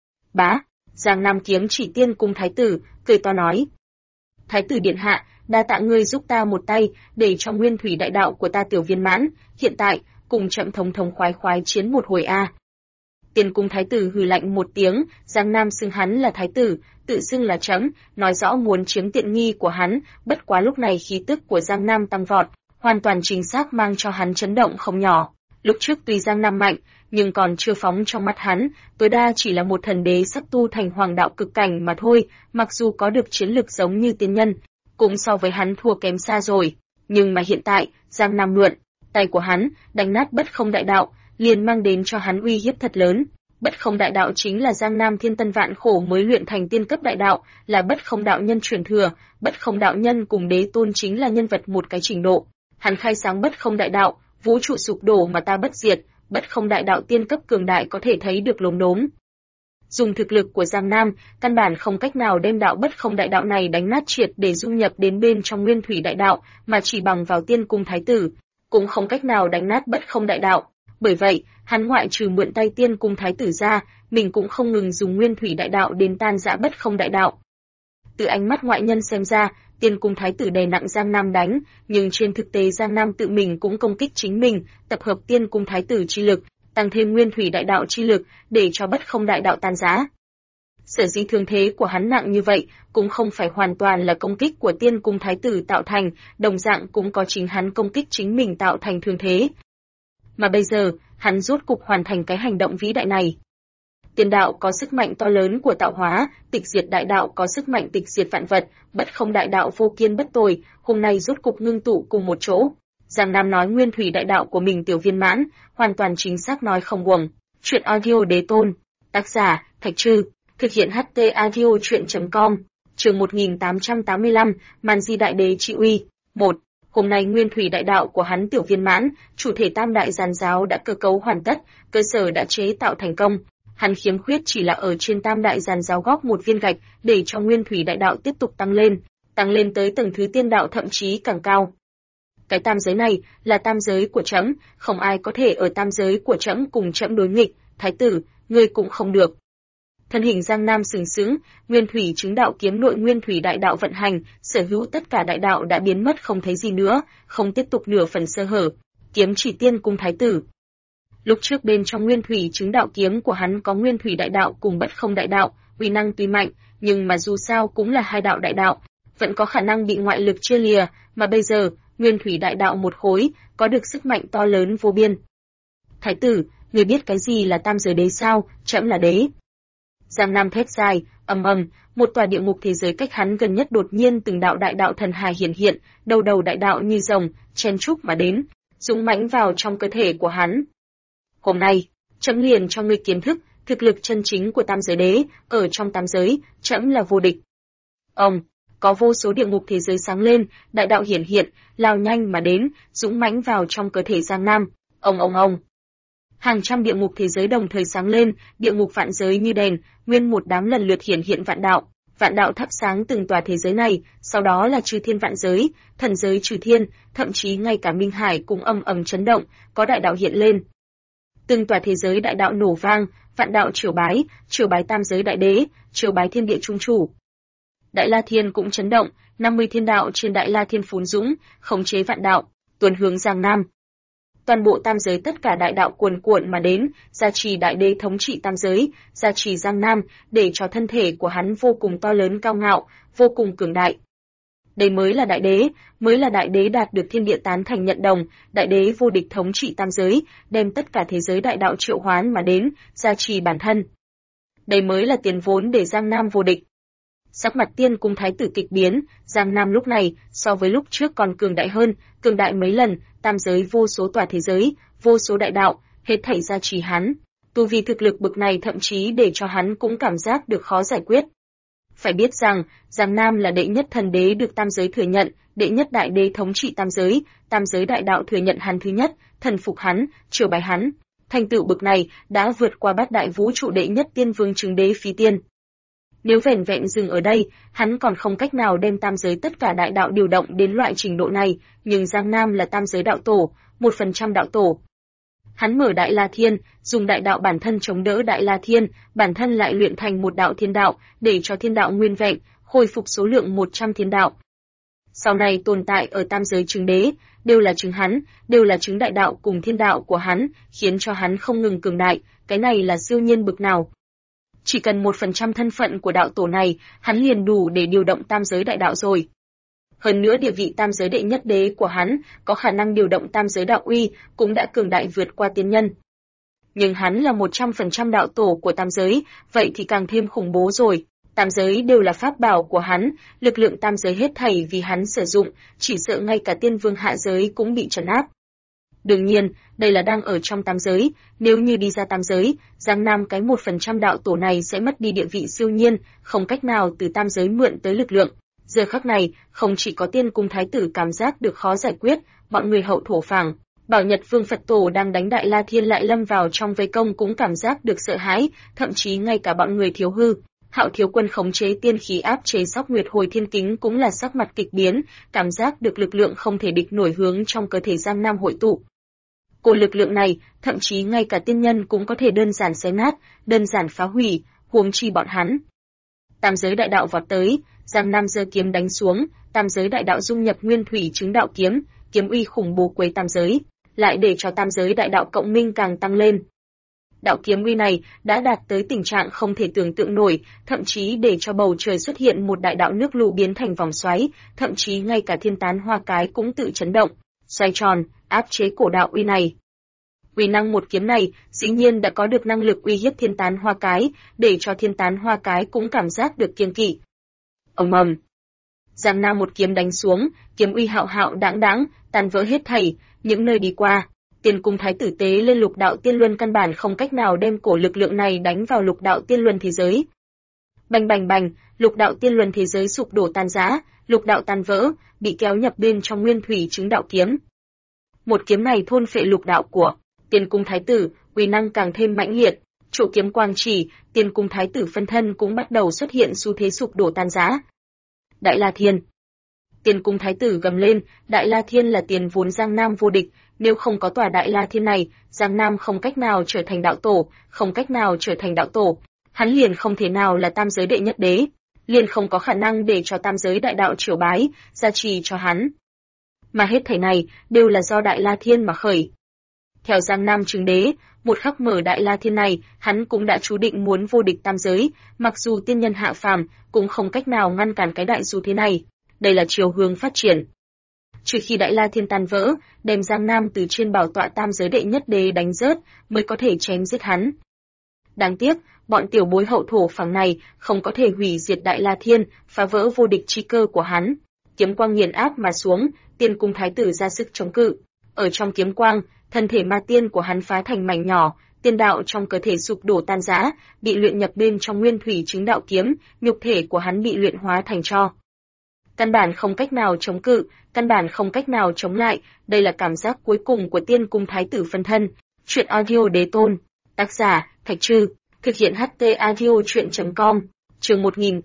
Speaker 1: Bá, Giang Nam kiếm chỉ Tiên Cung Thái tử, cười to nói: Thái tử điện hạ, đa tạ ngươi giúp ta một tay, để cho nguyên thủy đại đạo của ta tiểu viên mãn, hiện tại, cùng chậm thống thống khoái khoái chiến một hồi a. Tiên Cung Thái tử hừ lạnh một tiếng, Giang Nam xưng hắn là thái tử, tự xưng là chấm, nói rõ muốn chiếm tiện nghi của hắn, bất quá lúc này khí tức của Giang Nam tăng vọt, hoàn toàn chính xác mang cho hắn chấn động không nhỏ. Lúc trước tuy Giang Nam mạnh, nhưng còn chưa phóng trong mắt hắn, tối đa chỉ là một thần đế sắp tu thành hoàng đạo cực cảnh mà thôi, mặc dù có được chiến lực giống như tiên nhân, cũng so với hắn thua kém xa rồi. Nhưng mà hiện tại, Giang Nam mượn tay của hắn, đánh nát Bất Không đại đạo, liền mang đến cho hắn uy hiếp thật lớn. Bất Không đại đạo chính là Giang Nam thiên tân vạn khổ mới luyện thành tiên cấp đại đạo, là Bất Không đạo nhân truyền thừa, Bất Không đạo nhân cùng đế tôn chính là nhân vật một cái trình độ. Hắn khai sáng Bất Không đại đạo, vũ trụ sụp đổ mà ta bất diệt, bất không đại đạo tiên cấp cường đại có thể thấy được lốm đốm. Dùng thực lực của Giang Nam, căn bản không cách nào đem đạo bất không đại đạo này đánh nát triệt để dung nhập đến bên trong nguyên thủy đại đạo, mà chỉ bằng vào tiên cung thái tử, cũng không cách nào đánh nát bất không đại đạo. Bởi vậy, hắn ngoại trừ mượn tay tiên cung thái tử ra, mình cũng không ngừng dùng nguyên thủy đại đạo đến tan rã bất không đại đạo. Từ ánh mắt ngoại nhân xem ra, tiên cung thái tử đè nặng Giang Nam đánh, nhưng trên thực tế Giang Nam tự mình cũng công kích chính mình, tập hợp tiên cung thái tử chi lực, tăng thêm nguyên thủy đại đạo chi lực, để cho bất không đại đạo tan rã. Sở dĩ thương thế của hắn nặng như vậy, cũng không phải hoàn toàn là công kích của tiên cung thái tử tạo thành, đồng dạng cũng có chính hắn công kích chính mình tạo thành thương thế. Mà bây giờ, hắn rốt cục hoàn thành cái hành động vĩ đại này. Tiên đạo có sức mạnh to lớn của tạo hóa, tịch diệt đại đạo có sức mạnh tịch diệt vạn vật, bất không đại đạo vô kiên bất tồi, hôm nay rốt cục ngưng tụ cùng một chỗ. Giang Nam nói nguyên thủy đại đạo của mình tiểu viên mãn, hoàn toàn chính xác nói không uổng. Chuyện audio đế tôn, tác giả, Thạch Trư, thực hiện HT audio chuyện.com, chương 1885, Màn Di Đại Đế trị uy. 1. Hôm nay nguyên thủy đại đạo của hắn tiểu viên mãn, chủ thể tam đại giàn giáo đã cơ cấu hoàn tất, cơ sở đã chế tạo thành công. Hắn khiếm khuyết chỉ là ở trên tam đại giàn giáo góp một viên gạch để cho nguyên thủy đại đạo tiếp tục tăng lên tới tầng thứ tiên đạo thậm chí càng cao. Cái tam giới này là tam giới của trẫm, không ai có thể ở tam giới của trẫm cùng trẫm đối nghịch, thái tử, ngươi cũng không được. Thân hình Giang Nam sừng sững, nguyên thủy chứng đạo kiếm nội nguyên thủy đại đạo vận hành, sở hữu tất cả đại đạo đã biến mất không thấy gì nữa, không tiếp tục nửa phần sơ hở. Kiếm chỉ tiên cung thái tử. Lúc trước bên trong nguyên thủy chứng đạo kiếm của hắn có nguyên thủy đại đạo cùng bất không đại đạo, uy năng tuy mạnh, nhưng mà dù sao cũng là hai đạo đại đạo, vẫn có khả năng bị ngoại lực chia lìa, mà bây giờ, nguyên thủy đại đạo một khối, có được sức mạnh to lớn vô biên. Thái tử, người biết cái gì là tam giới đế sao, trẫm là đế. Giang Nam thét dài, ầm ầm, một tòa địa ngục thế giới cách hắn gần nhất đột nhiên từng đạo đại đạo thần hài hiển hiện, đầu đầu đại đạo như rồng, chen trúc mà đến, dũng mãnh vào trong cơ thể của hắn. Hôm nay, trẫm liền cho ngươi kiến thức, thực lực chân chính của tam giới đế, ở trong tam giới, trẫm là vô địch. Có vô số địa ngục thế giới sáng lên, đại đạo hiển hiện, lao nhanh mà đến, dũng mãnh vào trong cơ thể Giang Nam. Hàng trăm địa ngục thế giới đồng thời sáng lên, địa ngục vạn giới như đèn, nguyên một đám lần lượt hiển hiện vạn đạo thắp sáng từng tòa thế giới này, sau đó là chư thiên vạn giới, thần giới trừ thiên, thậm chí ngay cả Minh Hải cũng ầm ầm chấn động, có đại đạo hiện lên. Từng tòa thế giới đại đạo nổ vang, vạn đạo triều bái tam giới đại đế, triều bái thiên địa trung chủ. Đại La Thiên cũng chấn động, 50 thiên đạo trên Đại La Thiên phún dũng, khống chế vạn đạo, tuần hướng Giang Nam. Toàn bộ tam giới tất cả đại đạo cuồn cuộn mà đến, gia trì đại đế thống trị tam giới, gia trì Giang Nam, để cho thân thể của hắn vô cùng to lớn cao ngạo, vô cùng cường đại. Đây mới là đại đế đạt được thiên địa tán thành nhận đồng, đại đế vô địch thống trị tam giới, đem tất cả thế giới đại đạo triệu hoán mà đến, gia trì bản thân. Đây mới là tiền vốn để Giang Nam vô địch. Sắc mặt tiên cung thái tử kịch biến, Giang Nam lúc này so với lúc trước còn cường đại hơn, cường đại mấy lần, tam giới vô số tòa thế giới, vô số đại đạo, hết thảy gia trì hắn. Tu vi thực lực bực này thậm chí để cho hắn cũng cảm giác được khó giải quyết. Phải biết rằng, Giang Nam là đệ nhất thần đế được tam giới thừa nhận, đệ nhất đại đế thống trị tam giới đại đạo thừa nhận hắn thứ nhất, thần phục hắn, triều bái hắn. Thành tựu bực này đã vượt qua bát đại vũ trụ đệ nhất tiên vương chứng đế Phí Tiên. Nếu vẻn vẹn dừng ở đây, hắn còn không cách nào đem tam giới tất cả đại đạo điều động đến loại trình độ này, nhưng Giang Nam là tam giới đạo tổ, 1% đạo tổ. Hắn mở Đại La Thiên, dùng đại đạo bản thân chống đỡ Đại La Thiên, bản thân lại luyện thành một đạo thiên đạo, để cho thiên đạo nguyên vẹn, khôi phục số lượng 100 thiên đạo. Sau này tồn tại ở tam giới chứng đế, đều là chứng hắn, đều là chứng đại đạo cùng thiên đạo của hắn, khiến cho hắn không ngừng cường đại, cái này là siêu nhiên bực nào. Chỉ cần 1% thân phận của đạo tổ này, hắn liền đủ để điều động tam giới đại đạo rồi. Hơn nữa địa vị tam giới đệ nhất đế của hắn, có khả năng điều động tam giới đạo uy, cũng đã cường đại vượt qua tiên nhân. Nhưng hắn là 100% đạo tổ của tam giới, vậy thì càng thêm khủng bố rồi. Tam giới đều là pháp bảo của hắn, lực lượng tam giới hết thảy vì hắn sử dụng, chỉ sợ ngay cả tiên vương hạ giới cũng bị trấn áp. Đương nhiên, đây là đang ở trong tam giới, nếu như đi ra tam giới, Giang Nam cái 1% đạo tổ này sẽ mất đi địa vị siêu nhiên, không cách nào từ tam giới mượn tới lực lượng. Giờ khắc này, không chỉ có tiên cung thái tử cảm giác được khó giải quyết, bọn người hậu thổ phàng, Bảo Nhật Vương Phật Tổ đang đánh Đại La Thiên lại lâm vào trong vây công cũng cảm giác được sợ hãi, thậm chí ngay cả bọn người Thiếu Hư, Hạo Thiếu Quân khống chế tiên khí áp chế Sóc Nguyệt Hồi Thiên Kính cũng là sắc mặt kịch biến, cảm giác được lực lượng không thể địch nổi hướng trong cơ thể Giang Nam hội tụ. Cổ lực lượng này, thậm chí ngay cả tiên nhân cũng có thể đơn giản xé nát, đơn giản phá hủy, huống chi bọn hắn. Tam giới đại đạo vọt tới, Giang Nam giơ kiếm đánh xuống, tam giới đại đạo dung nhập nguyên thủy chứng đạo kiếm, kiếm uy khủng bố quấy tam giới, lại để cho tam giới đại đạo cộng minh càng tăng lên. Đạo kiếm uy này đã đạt tới tình trạng không thể tưởng tượng nổi, thậm chí để cho bầu trời xuất hiện một đại đạo nước lũ biến thành vòng xoáy, thậm chí ngay cả thiên tán hoa cái cũng tự chấn động, xoay tròn, áp chế cổ đạo uy này. Uy năng một kiếm này, dĩ nhiên đã có được năng lực uy hiếp thiên tán hoa cái, để cho thiên tán hoa cái cũng cảm giác được kiêng kỵ. Ầm ầm. Giang Nam một kiếm đánh xuống, kiếm uy hạo hạo đãng đãng, tan vỡ hết thảy, những nơi đi qua. Tiên cung thái tử tế lên lục đạo tiên luân căn bản không cách nào đem cổ lực lượng này đánh vào lục đạo tiên luân thế giới. Bành bành bành, lục đạo tiên luân thế giới sụp đổ tan rã, lục đạo tan vỡ, bị kéo nhập bên trong nguyên thủy chứng đạo kiếm. Một kiếm này thôn phệ lục đạo của Tiên cung thái tử, uy năng càng thêm mãnh liệt, trụ kiếm quang chỉ, Tiên cung thái tử phân thân cũng bắt đầu xuất hiện xu thế sụp đổ tan rã. Đại La Thiên. Tiên cung thái tử gầm lên, Đại La Thiên là tiền vốn Giang Nam vô địch, nếu không có tòa Đại La Thiên này, Giang Nam không cách nào trở thành đạo tổ, không cách nào trở thành đạo tổ, hắn liền không thể nào là tam giới đệ nhất đế, liền không có khả năng để cho tam giới đại đạo triều bái, gia trì cho hắn. Mà hết thảy này đều là do Đại La Thiên mà khởi. Theo Giang Nam chứng đế, một khắc mở Đại La Thiên này, hắn cũng đã chú định muốn vô địch tam giới, mặc dù tiên nhân hạ phàm cũng không cách nào ngăn cản cái đại xu thế này. Đây là chiều hướng phát triển. Trừ khi Đại La Thiên tan vỡ, đem Giang Nam từ trên bảo tọa tam giới đệ nhất đế đánh rớt, mới có thể chém giết hắn. Đáng tiếc, bọn tiểu bối hậu thổ phẳng này không có thể hủy diệt Đại La Thiên, phá vỡ vô địch chi cơ của hắn. Kiếm quang nghiền áp mà xuống, Tiên cung thái tử ra sức chống cự. Ở trong kiếm quang, thân thể ma tiên của hắn phá thành mảnh nhỏ, tiên đạo trong cơ thể sụp đổ tan rã, bị luyện nhập bên trong nguyên thủy chứng đạo kiếm, nhục thể của hắn bị luyện hóa thành tro. Căn bản không cách nào chống cự, căn bản không cách nào chống lại, đây là cảm giác cuối cùng của Tiên cung thái tử phân thân. Truyện audio đế tôn, tác giả, Thạch Trư, thực hiện HT audio truyện.com, chương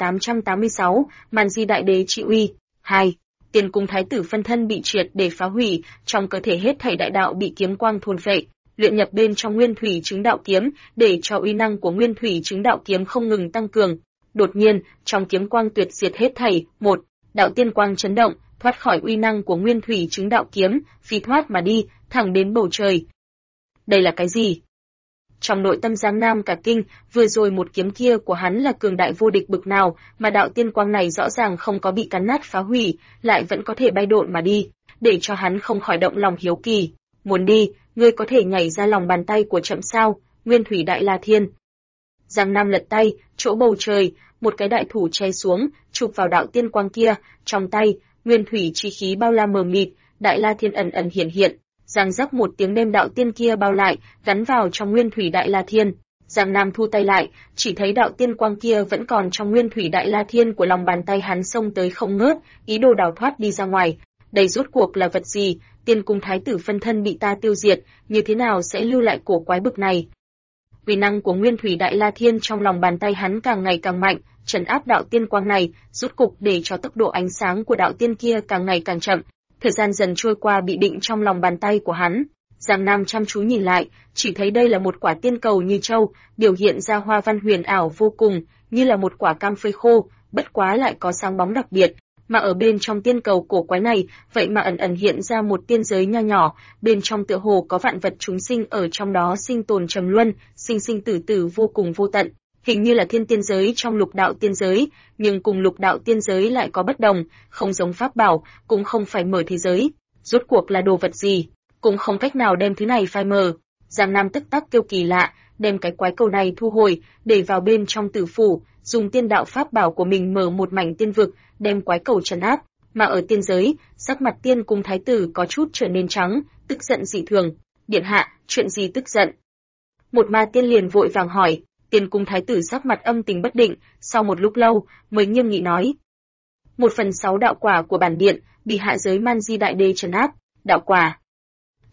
Speaker 1: 1886, Màn Di Đại Đế trị uy, 2. Tiên cung thái tử phân thân bị triệt để phá hủy, trong cơ thể hết thảy đại đạo bị kiếm quang thôn phệ, luyện nhập bên trong nguyên thủy chứng đạo kiếm, để cho uy năng của nguyên thủy chứng đạo kiếm không ngừng tăng cường. Đột nhiên, trong kiếm quang tuyệt diệt hết thảy, một đạo tiên quang chấn động, thoát khỏi uy năng của nguyên thủy chứng đạo kiếm, phi thoát mà đi, thẳng đến bầu trời. Đây là cái gì? Trong nội tâm Giang Nam cả kinh, vừa rồi một kiếm kia của hắn là cường đại vô địch bực nào, mà đạo tiên quang này rõ ràng không có bị cắn nát phá hủy, lại vẫn có thể bay độn mà đi, để cho hắn không khỏi động lòng hiếu kỳ. Muốn đi, ngươi có thể nhảy ra lòng bàn tay của chậm sao, Nguyên Thủy Đại La Thiên. Giang Nam lật tay, chỗ bầu trời, một cái đại thủ che xuống, chụp vào đạo tiên quang kia, trong tay, nguyên thủy chi khí bao la mờ mịt, Đại La Thiên ẩn ẩn hiển hiện. Giang rắc một tiếng đem đạo tiên kia bao lại, gắn vào trong nguyên thủy Đại La Thiên. Giang Nam thu tay lại, chỉ thấy đạo tiên quang kia vẫn còn trong nguyên thủy Đại La Thiên của lòng bàn tay hắn xông tới không ngớt, ý đồ đào thoát đi ra ngoài. Đây rốt cuộc là vật gì? Tiên cung thái tử phân thân bị ta tiêu diệt, như thế nào sẽ lưu lại cổ quái bực này? Uy năng của nguyên thủy Đại La Thiên trong lòng bàn tay hắn càng ngày càng mạnh, trấn áp đạo tiên quang này, rút cục để cho tốc độ ánh sáng của đạo tiên kia càng ngày càng chậm. Thời gian dần trôi qua bị định trong lòng bàn tay của hắn. Giang Nam chăm chú nhìn lại, chỉ thấy đây là một quả tiên cầu như châu, biểu hiện ra hoa văn huyền ảo vô cùng, như là một quả cam phơi khô, bất quá lại có sáng bóng đặc biệt. Mà ở bên trong tiên cầu cổ quái này, vậy mà ẩn ẩn hiện ra một tiên giới nho nhỏ, bên trong tựa hồ có vạn vật chúng sinh ở trong đó sinh tồn trầm luân, sinh sinh tử tử vô cùng vô tận. Hình như là thiên tiên giới trong lục đạo tiên giới, nhưng cùng lục đạo tiên giới lại có bất đồng, không giống pháp bảo, cũng không phải mở thế giới. Rốt cuộc là đồ vật gì, cũng không cách nào đem thứ này phai mờ. Giang Nam tức tắc kêu kỳ lạ, đem cái quái cầu này thu hồi, để vào bên trong tử phủ, dùng tiên đạo pháp bảo của mình mở một mảnh tiên vực, đem quái cầu trấn áp. Mà ở tiên giới, sắc mặt tiên cung thái tử có chút trở nên trắng, tức giận dị thường. Điện hạ, chuyện gì tức giận? Một ma tiên liền vội vàng hỏi. Tiên cung thái tử sắc mặt âm tình bất định, sau một lúc lâu, mới nghiêm nghị nói. 1/6 đạo quả của bản điện, bị hạ giới Man Di Đại Đế trấn áp, đạo quả.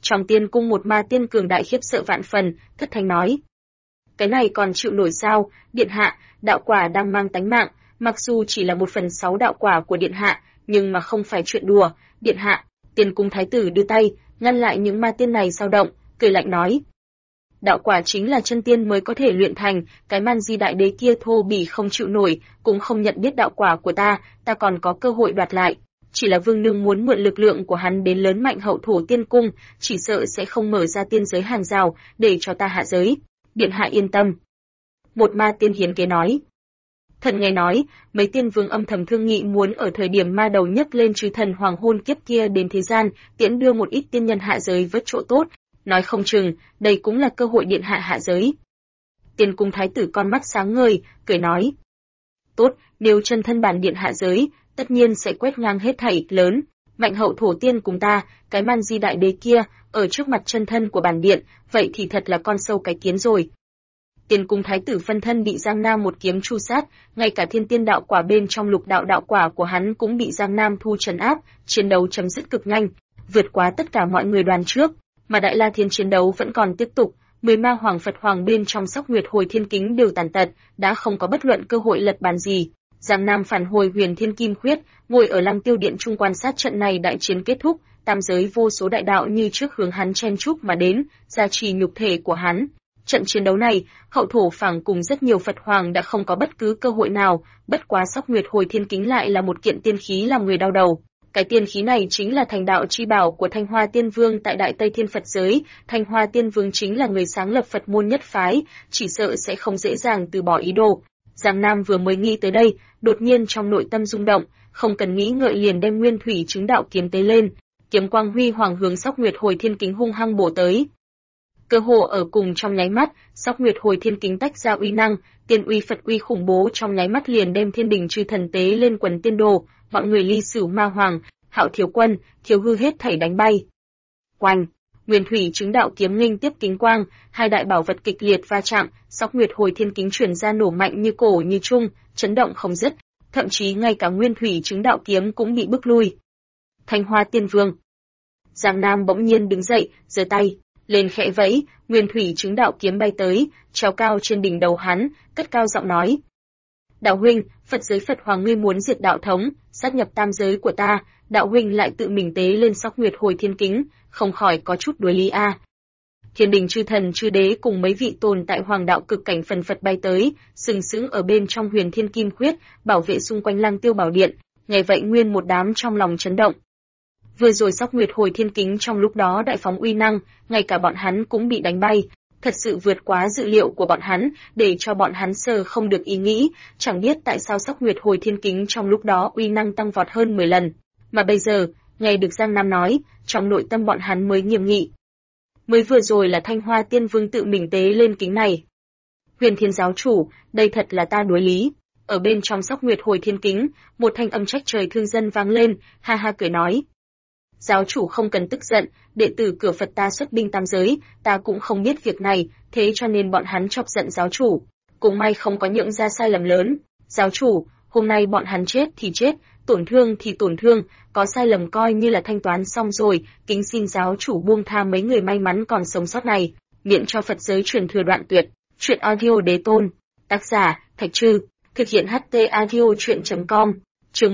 Speaker 1: Trong tiên cung một ma tiên cường đại khiếp sợ vạn phần, thất thanh nói: cái này còn chịu nổi sao? Điện hạ, đạo quả đang mang tánh mạng, mặc dù chỉ là 1/6 đạo quả của điện hạ, nhưng mà không phải chuyện đùa. Điện hạ, tiên cung thái tử đưa tay ngăn lại những ma tiên này dao động, cười lạnh nói: đạo quả chính là chân tiên mới có thể luyện thành, cái Man Di đại đế kia thô bỉ không chịu nổi, cũng không nhận biết đạo quả của ta còn có cơ hội đoạt lại. Chỉ là vương nương muốn mượn lực lượng của hắn đến lớn mạnh hậu thổ tiên cung, chỉ sợ sẽ không mở ra tiên giới hàng rào để cho ta hạ giới. Điện hạ yên tâm. Một ma tiên hiến kế nói. Thần nghe nói, mấy tiên vương âm thầm thương nghị muốn ở thời điểm ma đầu nhấc lên trừ thần hoàng hôn kiếp kia đến thế gian, tiễn đưa một ít tiên nhân hạ giới vớt chỗ tốt, nói không chừng, đây cũng là cơ hội điện hạ hạ giới. Tiên cung thái tử con mắt sáng ngời, cười nói. Tốt, nếu chân thân bản điện hạ giới, tất nhiên sẽ quét ngang hết thảy lớn, mạnh hậu thổ tiên cùng ta, cái Man Di đại đế kia, ở trước mặt chân thân của bản điện, vậy thì thật là con sâu cái kiến rồi. Tiên cung thái tử phân thân bị Giang Nam một kiếm tru sát, ngay cả thiên tiên đạo quả bên trong lục đạo đạo quả của hắn cũng bị Giang Nam thu trấn áp, chiến đấu chấm dứt cực nhanh, vượt quá tất cả mọi người đoán trước, mà Đại La Thiên chiến đấu vẫn còn tiếp tục, 10 ma hoàng Phật hoàng bên trong Sóc Nguyệt Hồi Thiên Kính đều tàn tật, đã không có bất luận cơ hội lật bàn gì. Giang Nam phản hồi Huyền Thiên Kim Khuyết, ngồi ở Lăng Tiêu Điện trung quan sát trận này đại chiến kết thúc, tam giới vô số đại đạo như trước hướng hắn chen chúc mà đến, gia trì nhục thể của hắn. Trận chiến đấu này, hậu thổ phảng cùng rất nhiều Phật hoàng đã không có bất cứ cơ hội nào, bất quá Sóc Nguyệt Hồi Thiên Kính lại là một kiện tiên khí làm người đau đầu. Cái tiên khí này chính là thành đạo chi bảo của Thanh Hoa Tiên Vương tại Đại Tây Thiên Phật giới, Thanh Hoa Tiên Vương chính là người sáng lập Phật môn nhất phái, chỉ sợ sẽ không dễ dàng từ bỏ ý đồ. Giang Nam vừa mới nghĩ tới đây, đột nhiên trong nội tâm rung động, không cần nghĩ ngợi liền đem Nguyên Thủy Chứng Đạo kiếm tế lên, kiếm quang huy hoàng hướng Sóc Nguyệt Hồi Thiên Kính hung hăng bổ tới. Cơ hồ ở cùng trong nháy mắt, Sóc Nguyệt Hồi Thiên Kính tách ra uy năng, tiên uy Phật uy khủng bố trong nháy mắt liền đem thiên đình chư thần tế lên quần tiên đồ, mọi người Ly Sửu Ma Hoàng, Hạo Thiếu Quân, Thiếu Hư hết thảy đánh bay. Oanh! Nguyên Thủy Chứng Đạo kiếm nghênh tiếp kính quang, hai đại bảo vật kịch liệt va chạm, Sóc Nguyệt Hồi Thiên Kính truyền ra nổ mạnh như cổ như trung, chấn động không dứt, thậm chí ngay cả Nguyên Thủy Chứng Đạo kiếm cũng bị bức lui. Thanh Hoa Tiên Vương. Giang Nam bỗng nhiên đứng dậy, giơ tay lên khẽ vẫy, Nguyên Thủy Chứng Đạo kiếm bay tới, treo cao trên đỉnh đầu hắn, cất cao giọng nói: "Đạo huynh, Phật giới Phật hoàng ngươi muốn diệt đạo thống, sát nhập tam giới của ta, đạo huynh lại tự mình tế lên Sóc Nguyệt Hồi Thiên Kính, không khỏi có chút đối lý a." Thiên đình chư thần chư đế cùng mấy vị tồn tại hoàng đạo cực cảnh phần phật bay tới, sừng sững ở bên trong Huyền Thiên Kim Khuyết, bảo vệ xung quanh Lăng Tiêu Bảo Điện, nghe vậy nguyên một đám trong lòng chấn động. Vừa rồi Sóc Nguyệt Hồi Thiên Kính trong lúc đó đại phóng uy năng, ngay cả bọn hắn cũng bị đánh bay, thật sự vượt quá dự liệu của bọn hắn, để cho bọn hắn sờ không được ý nghĩ, chẳng biết tại sao Sóc Nguyệt Hồi Thiên Kính trong lúc đó uy năng tăng vọt hơn 10 lần, mà bây giờ, nghe được Giang Nam nói, trong nội tâm bọn hắn mới nghiêm nghị. Mới vừa rồi là Thanh Hoa Tiên Vương tự mình tế lên kính này. Huyền Thiên giáo chủ, đây thật là ta đối lý. Ở bên trong Sóc Nguyệt Hồi Thiên Kính, một thanh âm trách trời thương dân vang lên, ha ha cười nói: "Giáo chủ không cần tức giận, đệ tử cửa Phật ta xuất binh tam giới, ta cũng không biết việc này, thế cho nên bọn hắn chọc giận giáo chủ. Cũng may không có nhượng ra sai lầm lớn. Giáo chủ, hôm nay bọn hắn chết thì chết, tổn thương thì tổn thương, có sai lầm coi như là thanh toán xong rồi, kính xin giáo chủ buông tha mấy người may mắn còn sống sót này, miễn cho Phật giới truyền thừa đoạn tuyệt." Truyện audio đế tôn. Tác giả: Thạch Trư. Thực hiện HT audio truyện.com. Chương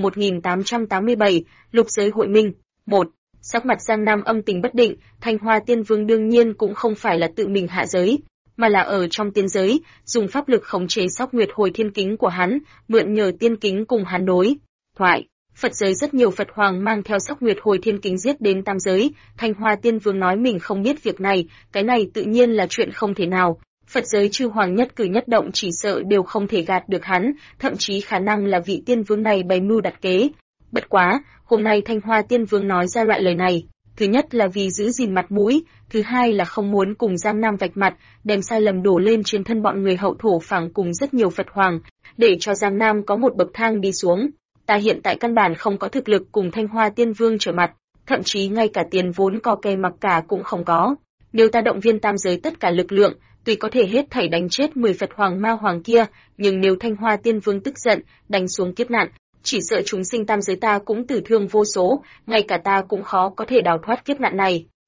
Speaker 1: 1887, Lục giới hội minh. 1. Sắc mặt Giang Nam âm tình bất định, Thanh Hoa Tiên Vương đương nhiên cũng không phải là tự mình hạ giới, mà là ở trong tiên giới, dùng pháp lực khống chế Sóc Nguyệt Hồi Thiên Kính của hắn, mượn nhờ tiên kính cùng hắn đối thoại. Phật giới rất nhiều Phật hoàng mang theo Sóc Nguyệt Hồi Thiên Kính giết đến tam giới, Thanh Hoa Tiên Vương nói mình không biết việc này, cái này tự nhiên là chuyện không thể nào. Phật giới chư hoàng nhất cử nhất động chỉ sợ đều không thể gạt được hắn, thậm chí khả năng là vị tiên vương này bày mưu đặt kế. Bất quá, hôm nay Thanh Hoa Tiên Vương nói ra loại lời này, thứ nhất là vì giữ gìn mặt mũi, thứ hai là không muốn cùng Giang Nam vạch mặt, đem sai lầm đổ lên trên thân bọn người hậu thổ phảng cùng rất nhiều Phật hoàng, để cho Giang Nam có một bậc thang đi xuống. Ta hiện tại căn bản không có thực lực cùng Thanh Hoa Tiên Vương trở mặt, thậm chí ngay cả tiền vốn co kè mặc cả cũng không có. Nếu ta động viên tam giới tất cả lực lượng, tuy có thể hết thảy đánh chết 10 Phật hoàng ma hoàng kia, nhưng nếu Thanh Hoa Tiên Vương tức giận, đánh xuống kiếp nạn, chỉ sợ chúng sinh tam giới ta cũng tử thương vô số, ngay cả ta cũng khó có thể đào thoát kiếp nạn này.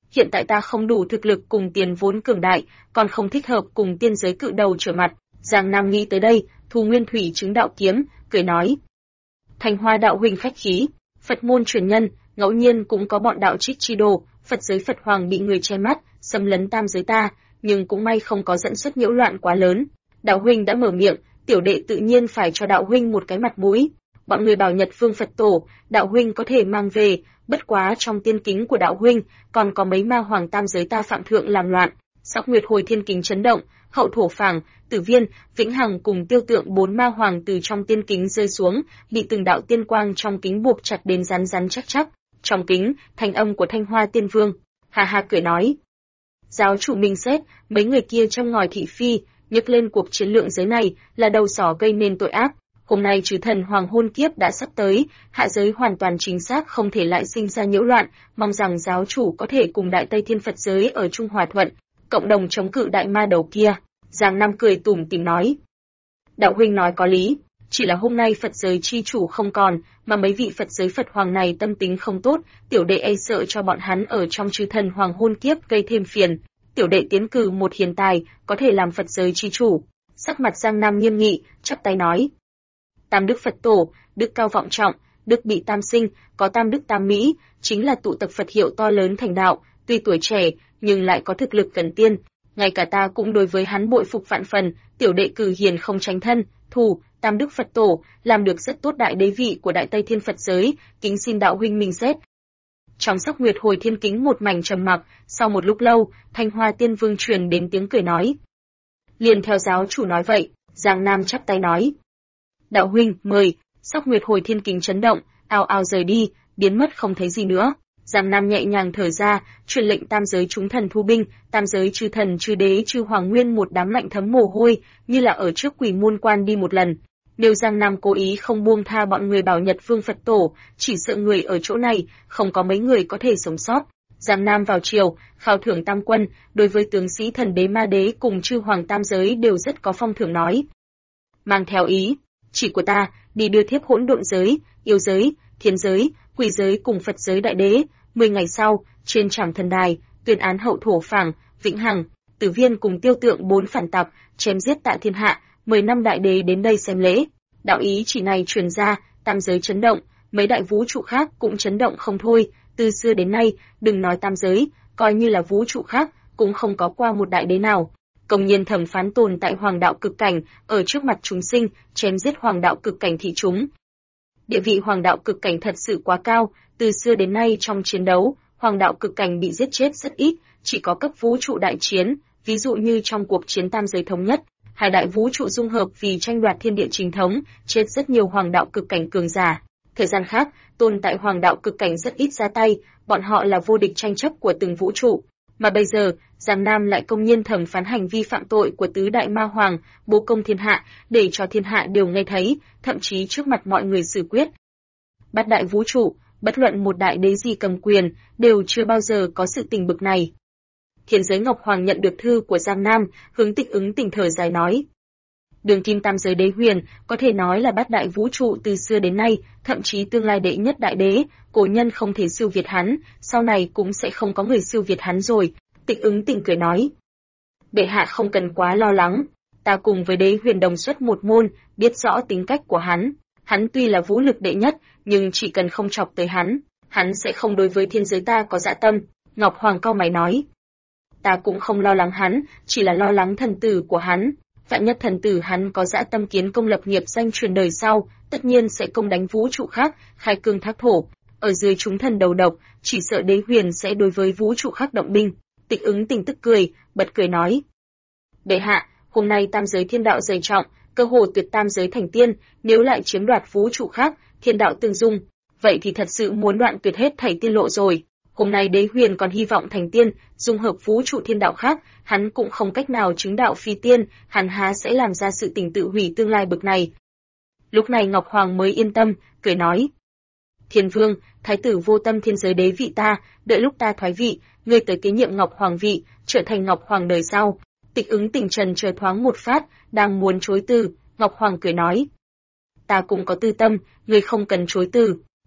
Speaker 1: Hiện tại ta không đủ thực lực cùng tiền vốn cường đại, còn không thích hợp cùng tiên giới cự đầu trở mặt. Giang Nam nghĩ tới đây, thu nguyên thủy chứng đạo kiếm, cười nói. Thanh Hoa đạo huynh khách khí, Phật môn truyền nhân, ngẫu nhiên cũng có bọn đạo trích chi đồ, Phật giới Phật hoàng bị người che mắt, xâm lấn tam giới ta, nhưng cũng may không có dẫn xuất nhiễu loạn quá lớn. Đạo huynh đã mở miệng, tiểu đệ tự nhiên phải cho đạo huynh một cái mặt mũi. Bọn người bảo Nhật Vương Phật tổ, đạo huynh có thể mang về, bất quá trong tiên kính của đạo huynh, còn có mấy ma hoàng tam giới ta phạm thượng làm loạn. Sóc Nguyệt Hồi Thiên kính chấn động, Hậu Thổ Phàng, Tử Viên, Vĩnh Hằng cùng Tiêu Tượng 4 ma hoàng từ trong tiên kính rơi xuống, bị từng đạo tiên quang trong kính buộc chặt đến rắn rắn chắc chắc. Trong kính, thanh âm của Thanh Hoa Tiên Vương, hà hà cười nói: "Giáo chủ Minh Xét, mấy người kia trong ngòi thị phi, nhấc lên cuộc chiến lượng giới này là đầu sỏ gây nên tội ác. Hôm nay trừ thần hoàng hôn kiếp đã sắp tới, hạ giới hoàn toàn chính xác không thể lại sinh ra nhiễu loạn, mong rằng giáo chủ có thể cùng Đại Tây Thiên Phật giới ở Trung Hòa Thuận, cộng đồng chống cự đại ma đầu kia." Giang Nam cười tủm tỉm nói: "Đạo huynh nói có lý, chỉ là hôm nay Phật giới chi chủ không còn, mà mấy vị Phật giới Phật hoàng này tâm tính không tốt, tiểu đệ e sợ cho bọn hắn ở trong chư thần hoàng hôn kiếp gây thêm phiền. Tiểu đệ tiến cử một hiền tài, có thể làm Phật giới chi chủ." Sắc mặt Giang Nam nghiêm nghị, chắp tay nói: "Tam đức Phật tổ, đức cao vọng trọng, đức bị tam sinh, có tam đức tam mỹ, chính là tụ tập Phật hiệu to lớn thành đạo, tuy tuổi trẻ, nhưng lại có thực lực gần tiên. Ngay cả ta cũng đối với hắn bội phục vạn phần, tiểu đệ cử hiền không tránh thân, thù, tam đức Phật tổ, làm được rất tốt đại đế vị của Đại Tây Thiên Phật giới, kính xin đạo huynh minh xét." Trong Sóc Nguyệt Hồi Thiên kính một mảnh trầm mặc, sau một lúc lâu, Thanh Hoa Tiên Vương truyền đến tiếng cười nói: "Liền theo giáo chủ nói vậy." Giang Nam chắp tay nói: "Đạo huynh, mời." Sóc Nguyệt Hồi Thiên kính chấn động, ào ào rời đi, biến mất không thấy gì nữa. Giang Nam nhẹ nhàng thở ra, truyền lệnh tam giới chúng thần thu binh, tam giới chư thần chư đế chư hoàng nguyên một đám lạnh thấm mồ hôi, như là ở trước Quỷ Môn Quan đi một lần. Nếu Giang Nam cố ý không buông tha bọn người bảo Nhật Vương Phật tổ, chỉ sợ người ở chỗ này không có mấy người có thể sống sót. Giang Nam vào chiều, khao thưởng tam quân, đối với tướng sĩ thần đế ma đế cùng chư hoàng tam giới đều rất có phong thưởng nói: "Mang theo ý chỉ của ta, đi đưa thiếp hỗn độn giới, yêu giới, thiên giới, quỷ giới cùng Phật giới đại đế." 10 ngày sau, trên Trảm Thần Đài, tuyên án Hậu Thổ Phàng, Vĩnh Hằng, Tử Viên cùng Tiêu Tượng 4 phản tặc, chém giết tại thiên hạ, 10 năm đại đế đến đây xem lễ. Đạo ý chỉ này truyền ra, tam giới chấn động, mấy đại vũ trụ khác cũng chấn động không thôi, từ xưa đến nay, đừng nói tam giới, coi như là vũ trụ khác, cũng không có qua một đại đế nào công nhiên thẩm phán tồn tại hoàng đạo cực cảnh, ở trước mặt chúng sinh, chém giết hoàng đạo cực cảnh thị chúng. Địa vị hoàng đạo cực cảnh thật sự quá cao, từ xưa đến nay trong chiến đấu, hoàng đạo cực cảnh bị giết chết rất ít, chỉ có cấp vũ trụ đại chiến, ví dụ như trong cuộc chiến tam giới thống nhất, hai đại vũ trụ dung hợp vì tranh đoạt thiên địa chính thống, chết rất nhiều hoàng đạo cực cảnh cường giả. Thời gian khác, tồn tại hoàng đạo cực cảnh rất ít ra tay, bọn họ là vô địch tranh chấp của từng vũ trụ. Mà bây giờ, Giang Nam lại công nhiên thẩm phán hành vi phạm tội của tứ đại ma hoàng, bố công thiên hạ, để cho thiên hạ đều nghe thấy, thậm chí trước mặt mọi người xử quyết. Bát đại vũ trụ, bất luận một đại đế gì cầm quyền, đều chưa bao giờ có sự tình bực này. Thiên giới Ngọc Hoàng nhận được thư của Giang Nam, hướng Tịch Ứng Tỉnh thở dài nói: Đường kim tam giới đế huyền, có thể nói là bát đại vũ trụ từ xưa đến nay, thậm chí tương lai đệ nhất đại đế, cổ nhân không thể siêu việt hắn, sau này cũng sẽ không có người siêu việt hắn rồi. Tịch Ứng Tỉnh cười nói: Bệ hạ không cần quá lo lắng, ta cùng với đế huyền đồng xuất một môn, biết rõ tính cách của hắn. Hắn tuy là vũ lực đệ nhất, nhưng chỉ cần không chọc tới hắn sẽ không đối với thiên giới ta có dạ tâm. Ngọc Hoàng cau mày nói: Ta cũng không lo lắng hắn, chỉ là lo lắng thần tử của hắn. Vạn nhất thần tử hắn có dã tâm kiến công lập nghiệp danh truyền đời sau, tất nhiên sẽ công đánh vũ trụ khác, khai cương thác thổ. Ở dưới chúng thần đầu độc, chỉ sợ đế huyền sẽ đối với vũ trụ khác động binh. Tịch Ứng Tỉnh tức cười, bật cười nói: Bệ hạ, hôm nay tam giới thiên đạo dày trọng, cơ hồ tuyệt tam giới thành tiên, nếu lại chiếm đoạt vũ trụ khác, thiên đạo tương dung, vậy thì thật sự muốn đoạn tuyệt hết thảy tiên lộ rồi. Hôm nay đế huyền còn hy vọng thành tiên, dung hợp vũ trụ thiên đạo khác, hắn cũng không cách nào chứng đạo phi tiên, hắn há sẽ làm ra sự tình tự hủy tương lai bực này. Lúc này Ngọc Hoàng mới yên tâm, cười nói: Thiên Vương, thái tử vô tâm thiên giới đế vị ta, đợi lúc ta thoái vị, ngươi tới kế nhiệm Ngọc Hoàng vị, trở thành Ngọc Hoàng đời sau. Tịch Ứng Tỉnh trần chờ thoáng một phát, đang muốn chối từ, Ngọc Hoàng cười nói: Ta cũng có tư tâm, ngươi không cần chối từ.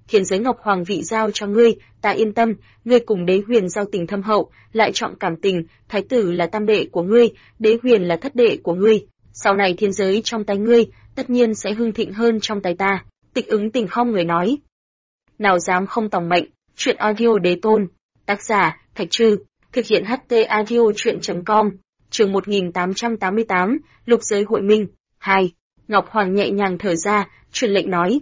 Speaker 1: Thiên giới Ngọc Hoàng vị giao cho ngươi, ta yên tâm, ngươi cùng Đế Huyền giao tình thâm hậu, lại trọng cảm tình, thái tử là tam đệ của ngươi, Đế Huyền là thất đệ của ngươi, sau này thiên giới trong tay ngươi, tất nhiên sẽ hưng thịnh hơn trong tay ta. Tịch Ứng Tình không người nói. Nào dám không tòng mệnh, chuyện audio đế tôn. Tác giả, Thạch Trư, thực hiện HT audio chuyện.com, chương 1888, Lục giới hội minh, 2. Ngọc Hoàng nhẹ nhàng thở ra, truyền lệnh nói.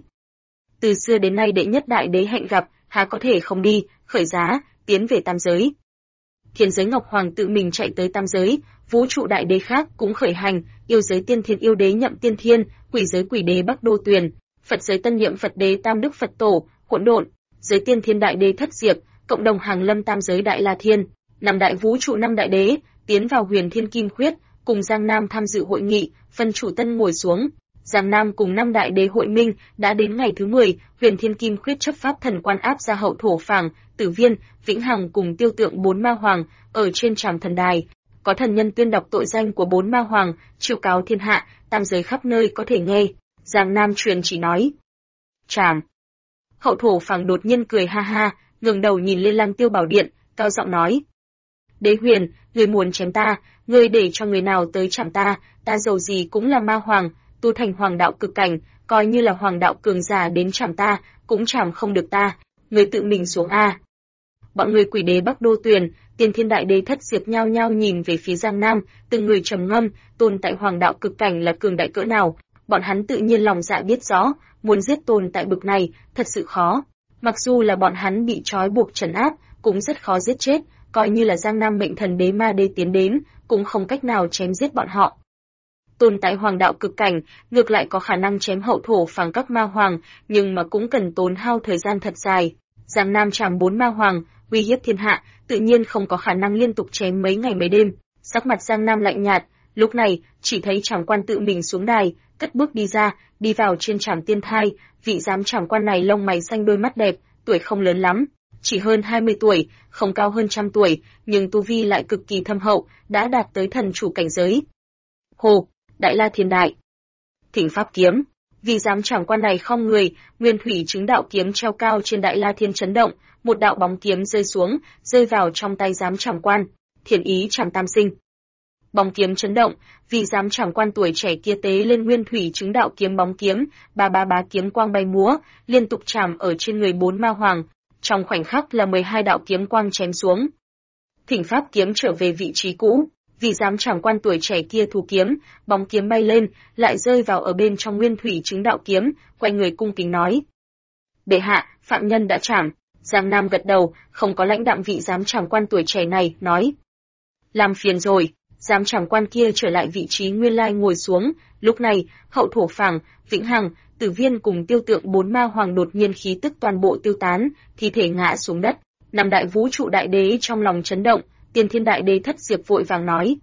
Speaker 1: Từ xưa đến nay đệ nhất đại đế hẹn gặp, há có thể không đi, khởi giá, tiến về tam giới. Thiên giới Ngọc Hoàng tự mình chạy tới tam giới, vũ trụ đại đế khác cũng khởi hành, yêu giới tiên thiên yêu đế Nhậm Tiên Thiên, quỷ giới quỷ đế Bắc Đô Tuyền, Phật giới tân nhiệm Phật đế Tam Đức Phật Tổ, Hỗn Độn, giới tiên thiên đại đế Thất Diệp, cộng đồng hàng lâm tam giới Đại La Thiên, năm đại vũ trụ năm đại đế, tiến vào Huyền Thiên Kim Khuyết, cùng Giang Nam tham dự hội nghị, phân chủ tân ngồi xuống. Giang Nam cùng năm đại đế hội minh, đã đến ngày thứ 10, Huyền Thiên Kim Khuyết chấp pháp thần quan áp ra Hậu Thổ Phàng, Tử Viên, Vĩnh Hằng cùng Tiêu Tượng 4 ma hoàng, ở trên Trảm Thần Đài. Có thần nhân tuyên đọc tội danh của 4 ma hoàng, chiêu cáo thiên hạ, tam giới khắp nơi có thể nghe. Giang Nam truyền chỉ nói. Trảm. Hậu Thổ Phàng đột nhiên cười ha ha, ngẩng đầu nhìn lên Lăng Tiêu Bảo Điện, cao giọng nói. Đế Huyền, người muốn chém ta, người để cho người nào tới chảm ta, ta dầu gì cũng là ma hoàng, tu thành hoàng đạo cực cảnh, coi như là hoàng đạo cường giả đến chảm ta, cũng chảm không được ta, người tự mình xuống a. Bọn người quỷ đế Bắc Đô Tuyền, tiên thiên đại đế Thất Diệp nhao nhao nhìn về phía Giang Nam, từng người trầm ngâm, tồn tại hoàng đạo cực cảnh là cường đại cỡ nào, bọn hắn tự nhiên lòng dạ biết rõ, muốn giết tồn tại bực này, thật sự khó. Mặc dù là bọn hắn bị trói buộc trấn áp, cũng rất khó giết chết, coi như là Giang Nam mệnh thần đế ma đế tiến đến, cũng không cách nào chém giết bọn họ. Tồn tại hoàng đạo cực cảnh, ngược lại có khả năng chém Hậu Thổ Phàng các ma hoàng, nhưng mà cũng cần tốn hao thời gian thật dài. Giang Nam chảm 4 ma hoàng, uy hiếp thiên hạ, tự nhiên không có khả năng liên tục chém mấy ngày mấy đêm. Sắc mặt Giang Nam lạnh nhạt, lúc này chỉ thấy Trảm quan tự mình xuống đài, cất bước đi ra, đi vào trên Trảm Tiên Thai. Vị giám Trảm quan này lông mày xanh đôi mắt đẹp, tuổi không lớn lắm, chỉ hơn 20 tuổi, không cao hơn 100 tuổi, nhưng tu vi lại cực kỳ thâm hậu, đã đạt tới thần chủ cảnh giới. Hồ, Đại La Thiên Đại. Thỉnh pháp kiếm. Vì giám Trảm quan này không người, nguyên thủy chứng đạo kiếm treo cao trên Đại La Thiên chấn động, một đạo bóng kiếm rơi xuống, rơi vào trong tay giám Trảm quan. Thiền ý Trảm Tam Sinh. Bóng kiếm chấn động, vì giám Trảm quan tuổi trẻ kia tế lên nguyên thủy chứng đạo kiếm bóng kiếm, ba kiếm quang bay múa, liên tục chạm ở trên người 4 ma hoàng. Trong khoảnh khắc là 12 đạo kiếm quang chém xuống. Thỉnh pháp kiếm trở về vị trí cũ, vì giám Trảm quan tuổi trẻ kia thu kiếm, bóng kiếm bay lên, lại rơi vào ở bên trong nguyên thủy chứng đạo kiếm, quay người cung kính nói. Bệ hạ, phạm nhân đã chảm. Giang Nam gật đầu, không có lãnh đạm vị giám Trảm quan tuổi trẻ này, nói. Làm phiền rồi. Giám Trảm quan kia trở lại vị trí nguyên lai ngồi xuống, lúc này, Hậu Thổ Phàng, Vĩnh Hằng, Tử Viên cùng Tiêu Tượng 4 ma hoàng đột nhiên khí tức toàn bộ tiêu tán, thi thể ngã xuống đất. Năm đại vũ trụ đại đế trong lòng chấn động, tiên thiên đại đế Thất Diệp vội vàng nói.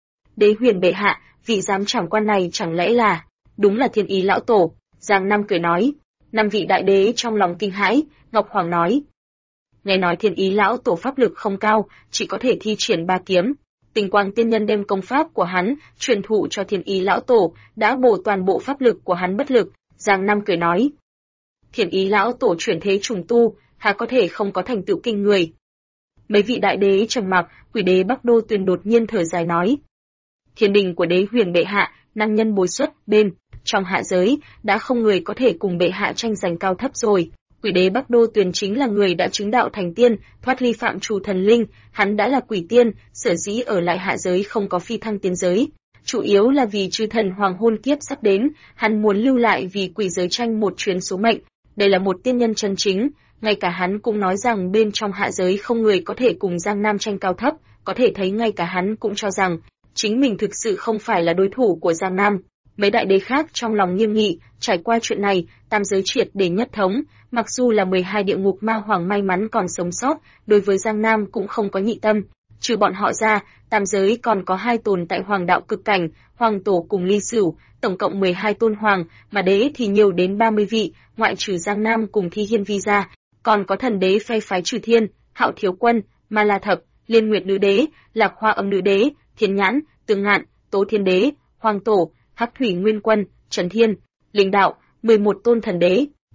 Speaker 1: Đế Huyền bệ hạ, vị giám Trảm quan này chẳng lẽ là, đúng là Thiên Ý lão tổ. Giang Nam cười nói. Năm vị đại đế trong lòng kinh hãi, Ngọc Hoàng nói. Nghe nói Thiên Ý lão tổ pháp lực không cao, chỉ có thể thi triển 3 kiếm. Tình Quang tiên nhân đem công pháp của hắn truyền thụ cho Thiên Ý lão tổ, đã bổ toàn bộ pháp lực của hắn bất lực. Giang Nam cười nói. Thiên Ý lão tổ chuyển thế trùng tu, há có thể không có thành tựu kinh người. Mấy vị đại đế trầm mặc, quỷ đế Bắc Đô Tuyền đột nhiên thở dài nói. Thiên đình của Đế Huyền bệ hạ, năng nhân bối xuất, bên, trong hạ giới, đã không người có thể cùng bệ hạ tranh giành cao thấp rồi. Quỷ đế Bắc Đô Tuyền chính là người đã chứng đạo thành tiên, thoát ly phạm trù thần linh, hắn đã là quỷ tiên, sở dĩ ở lại hạ giới không có phi thăng tiên giới. Chủ yếu là vì chư thần hoàng hôn kiếp sắp đến, hắn muốn lưu lại vì quỷ giới tranh một chuyến số mệnh. Đây là một tiên nhân chân chính, ngay cả hắn cũng nói rằng bên trong hạ giới không người có thể cùng Giang Nam tranh cao thấp, có thể thấy ngay cả hắn cũng cho rằng chính mình thực sự không phải là đối thủ của Giang Nam. Mấy đại đế khác trong lòng nghiêm nghị, trải qua chuyện này, tam giới triệt để nhất thống, mặc dù là 12 địa ngục ma hoàng may mắn còn sống sót, đối với Giang Nam cũng không có nhị tâm. Trừ bọn họ ra, tam giới còn có 2 tồn tại hoàng đạo cực cảnh, Hoàng Tổ cùng Ly Sửu, tổng cộng 12 tôn hoàng, mà đế thì nhiều đến 30 vị, ngoại trừ Giang Nam cùng Thi Hiên Vi ra, còn có thần đế phe phái Trừ Thiên, Hạo Thiếu Quân, Ma La Thập, Liên Nguyệt Nữ Đế, Lạc Hoa Âm Nữ Đế, Thiên Nhãn, Tương Ngạn, Tố Thiên Đế, Hoàng Tổ, Hắc Thủy Nguyên Quân, Trấn Thiên, Linh Đạo, 11 tôn thần đế,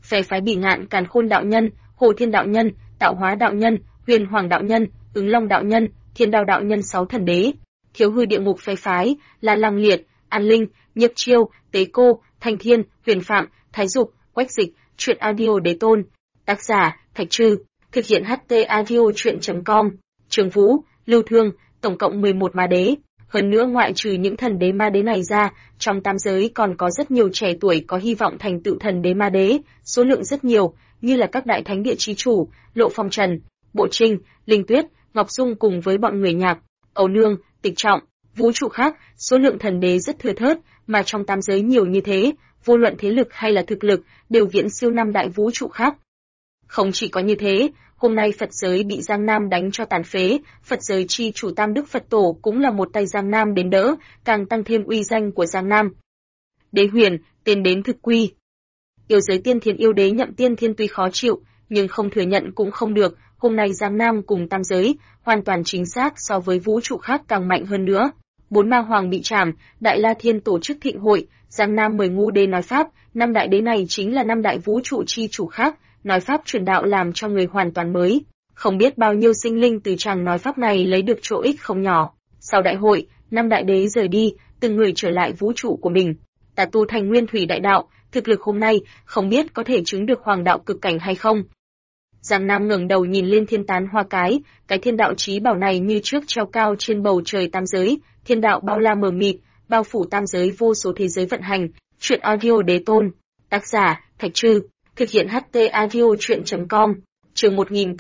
Speaker 1: phe phái Bỉ Ngạn Càn Khôn đạo nhân, Hồ Thiên đạo nhân, Tạo Hóa đạo nhân, Huyền Hoàng đạo nhân, Ứng Long đạo nhân, Thiên Đao đạo nhân 6 thần đế. Thiếu hư địa ngục phe phái là Lăng Liệt, An Linh, Nhiếp Chiêu, Tế Cô, Thanh Thiên, Huyền Phạm, Thái Dục, Quách Dịch. Truyện audio Đế Tôn. Tác giả Thạch Trư. Thực hiện HT audio truyện.com. Trường Vũ, Lưu Thương, tổng cộng 11 ma đế. Hơn nữa ngoại trừ những thần đế ma đế này ra, trong tam giới còn có rất nhiều trẻ tuổi có hy vọng thành tựu thần đế ma đế, số lượng rất nhiều, như là các đại thánh địa chí chủ, Lộ Phong Trần, Bộ Trinh, Linh Tuyết, Ngọc Dung cùng với bọn người Nhạc, Âu Nương, Tịch Trọng, vũ trụ khác, số lượng thần đế rất thưa thớt, mà trong tam giới nhiều như thế, vô luận thế lực hay là thực lực, đều viễn siêu năm đại vũ trụ khác. Không chỉ có như thế, hôm nay Phật giới bị Giang Nam đánh cho tàn phế, Phật giới chi chủ Tam Đức Phật Tổ cũng là một tay Giang Nam đến đỡ, càng tăng thêm uy danh của Giang Nam. Đế Huyền, tên đến thực quy. Yêu giới tiên thiên yêu đế Nhậm Tiên Thiên tuy khó chịu, nhưng không thừa nhận cũng không được, hôm nay Giang Nam cùng tam giới, hoàn toàn chính xác so với vũ trụ khác càng mạnh hơn nữa. 4 ma hoàng bị trảm, Đại La Thiên tổ chức thịnh hội, Giang Nam mời ngũ đế nói pháp, 5 đại đế này chính là 5 đại vũ trụ chi chủ khác, nói pháp truyền đạo làm cho người hoàn toàn mới. Không biết bao nhiêu sinh linh từ tràng nói pháp này lấy được chỗ ích không nhỏ. Sau đại hội, 5 đại đế rời đi, từng người trở lại vũ trụ của mình. Ta tu thành nguyên thủy đại đạo, thực lực hôm nay không biết có thể chứng được hoàng đạo cực cảnh hay không. Giang Nam ngẩng đầu nhìn lên thiên tán hoa cái thiên đạo chí bảo này như trước treo cao trên bầu trời tam giới, thiên đạo bao la mờ mịt, bao phủ tam giới vô số thế giới vận hành. Truyện audio Đế Tôn. Tác giả Thạch Trư. Thực hiện HT audio truyện.com. Chương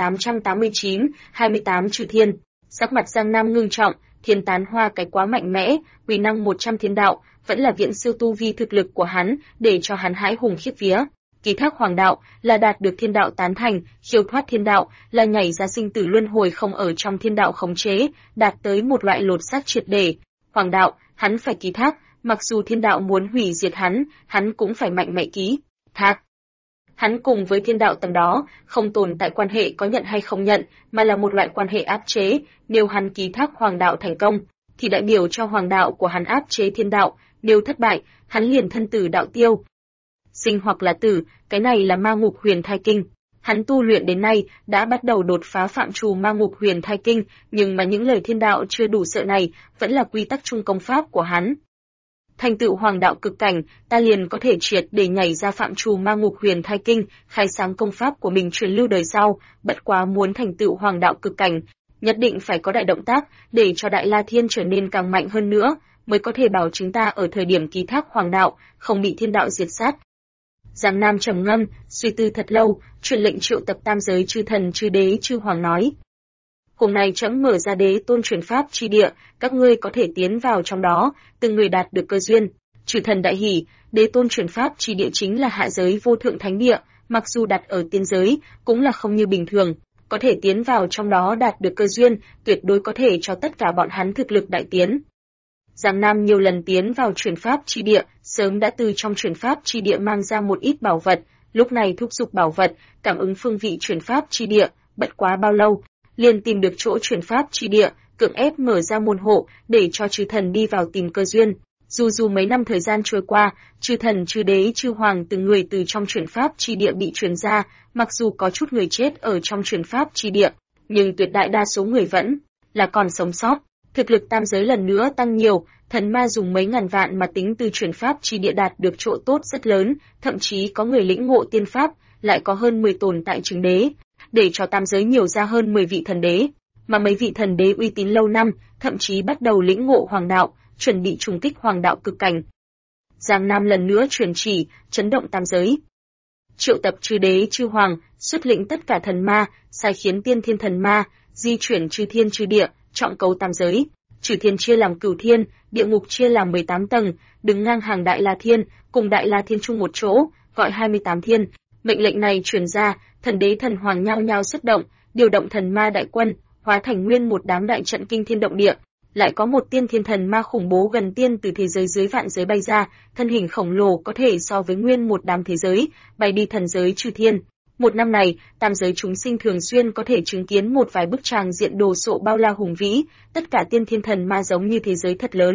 Speaker 1: 1889, 28 Trừ Thiên. Sắc mặt Giang Nam ngưng trọng, thiên tán hoa cái quá mạnh mẽ, uy năng 100 thiên đạo, vẫn là viễn siêu tu vi thực lực của hắn, để cho hắn hãi hùng khiếp vía. Ký thác hoàng đạo là đạt được thiên đạo tán thành, khiêu thoát thiên đạo là nhảy ra sinh tử luân hồi không ở trong thiên đạo khống chế, đạt tới một loại lột xác triệt để. Hoàng đạo, hắn phải ký thác, mặc dù thiên đạo muốn hủy diệt hắn cũng phải mạnh mẽ ký thác. Hắn cùng với thiên đạo tầm đó, không tồn tại quan hệ có nhận hay không nhận, mà là một loại quan hệ áp chế, nếu hắn ký thác hoàng đạo thành công, thì đại biểu cho hoàng đạo của hắn áp chế thiên đạo, nếu thất bại, hắn liền thân tử đạo tiêu. Sinh hoặc là tử, cái này là ma ngục huyền thai kinh. Hắn tu luyện đến nay đã bắt đầu đột phá phạm trù ma ngục huyền thai kinh, nhưng mà những lời thiên đạo chưa đủ sợ này vẫn là quy tắc chung công pháp của hắn. Thành tựu hoàng đạo cực cảnh, ta liền có thể triệt để nhảy ra phạm trù ma ngục huyền thai kinh, khai sáng công pháp của mình truyền lưu đời sau, bất quá muốn thành tựu hoàng đạo cực cảnh, nhất định phải có đại động tác để cho Đại La Thiên trở nên càng mạnh hơn nữa, mới có thể bảo chúng ta ở thời điểm ký thác hoàng đạo không bị thiên đạo diệt sát. Giang Nam trầm ngâm, suy tư thật lâu, truyền lệnh triệu tập tam giới chư thần chư đế chư hoàng nói: hôm nay trẫm mở ra Đế Tôn truyền pháp chi địa, các ngươi có thể tiến vào trong đó, từng người đạt được cơ duyên. Chư thần đại hỉ, Đế Tôn truyền pháp chi địa chính là hạ giới vô thượng thánh địa, mặc dù đặt ở tiên giới, cũng là không như bình thường, có thể tiến vào trong đó đạt được cơ duyên, tuyệt đối có thể cho tất cả bọn hắn thực lực đại tiến. Giang Nam nhiều lần tiến vào truyền pháp chi địa, sớm đã từ trong truyền pháp chi địa mang ra một ít bảo vật, lúc này thúc giục bảo vật, cảm ứng phương vị truyền pháp chi địa, bất quá bao lâu, liền tìm được chỗ truyền pháp chi địa, cưỡng ép mở ra môn hộ để cho chư thần đi vào tìm cơ duyên. Dù mấy năm thời gian trôi qua, chư thần chư đế chư hoàng từng người từ trong truyền pháp chi địa bị truyền ra, mặc dù có chút người chết ở trong truyền pháp chi địa, nhưng tuyệt đại đa số người vẫn là còn sống sót. Thực lực tam giới lần nữa tăng nhiều, thần ma dùng mấy ngàn vạn mà tính từ truyền pháp chi địa đạt được chỗ tốt rất lớn, thậm chí có người lĩnh ngộ tiên pháp, lại có hơn 10 tồn tại chứng đế, để cho tam giới nhiều ra hơn 10 vị thần đế, mà mấy vị thần đế uy tín lâu năm, thậm chí bắt đầu lĩnh ngộ hoàng đạo, chuẩn bị trùng kích hoàng đạo cực cảnh. Giang Nam lần nữa truyền chỉ, chấn động tam giới. Triệu tập chư đế chư hoàng, xuất lĩnh tất cả thần ma, sai khiến tiên thiên thần ma, di chuyển chư thiên chư địa, trọng cấu tam giới. Chư thiên chia làm cửu thiên, địa ngục chia làm 18 tầng, đứng ngang hàng Đại La Thiên, cùng Đại La Thiên chung một chỗ, gọi 28 thiên. Mệnh lệnh này truyền ra, thần đế thần hoàng nhao nhao xuất động, điều động thần ma đại quân, hóa thành nguyên một đám đại trận kinh thiên động địa. Lại có một tiên thiên thần ma khủng bố gần tiên từ thế giới dưới vạn giới bay ra, thân hình khổng lồ có thể so với nguyên một đám thế giới, bay đi thần giới chư thiên. Một năm này, tam giới chúng sinh thường xuyên có thể chứng kiến một vài bức tràng diện đồ sộ bao la hùng vĩ, tất cả tiên thiên thần ma giống như thế giới thật lớn.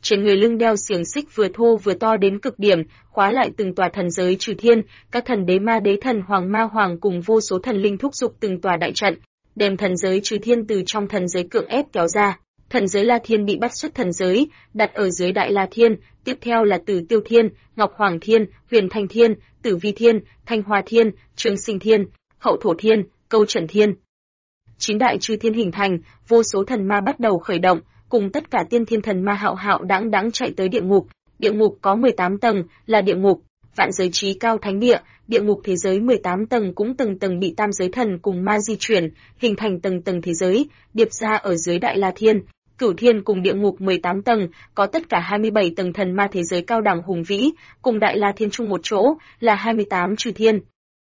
Speaker 1: trên người lưng đeo xiềng xích vừa thô vừa to đến cực điểm, khóa lại từng tòa thần giới trừ thiên, các thần đế ma đế thần hoàng ma hoàng cùng vô số thần linh thúc giục từng tòa đại trận, đem thần giới trừ thiên từ trong thần giới cưỡng ép kéo ra. Thần giới La Thiên bị bắt xuất thần giới, đặt ở dưới Đại La Thiên, tiếp theo là Tử Tiêu Thiên, Ngọc Hoàng Thiên, Huyền Thanh Thiên, Tử Vi Thiên, Thanh Hoa Thiên, Trường Sinh Thiên, Hậu Thổ Thiên, Câu Trần Thiên. 9 đại chư thiên hình thành, vô số thần ma bắt đầu khởi động, cùng tất cả tiên thiên thần ma hạo hạo đãng đãng chạy tới địa ngục. Địa ngục có 18 tầng, là địa ngục, vạn giới trí cao thánh địa, địa ngục thế giới 18 tầng cũng từng tầng bị tam giới thần cùng ma di chuyển, hình thành tầng tầng thế giới, điệp ra ở dưới Đại La Thiên. Cửu Thiên cùng địa ngục 18 tầng, có tất cả 27 tầng thần ma thế giới cao đẳng hùng vĩ, cùng Đại La Thiên chung một chỗ, là 28 chư thiên.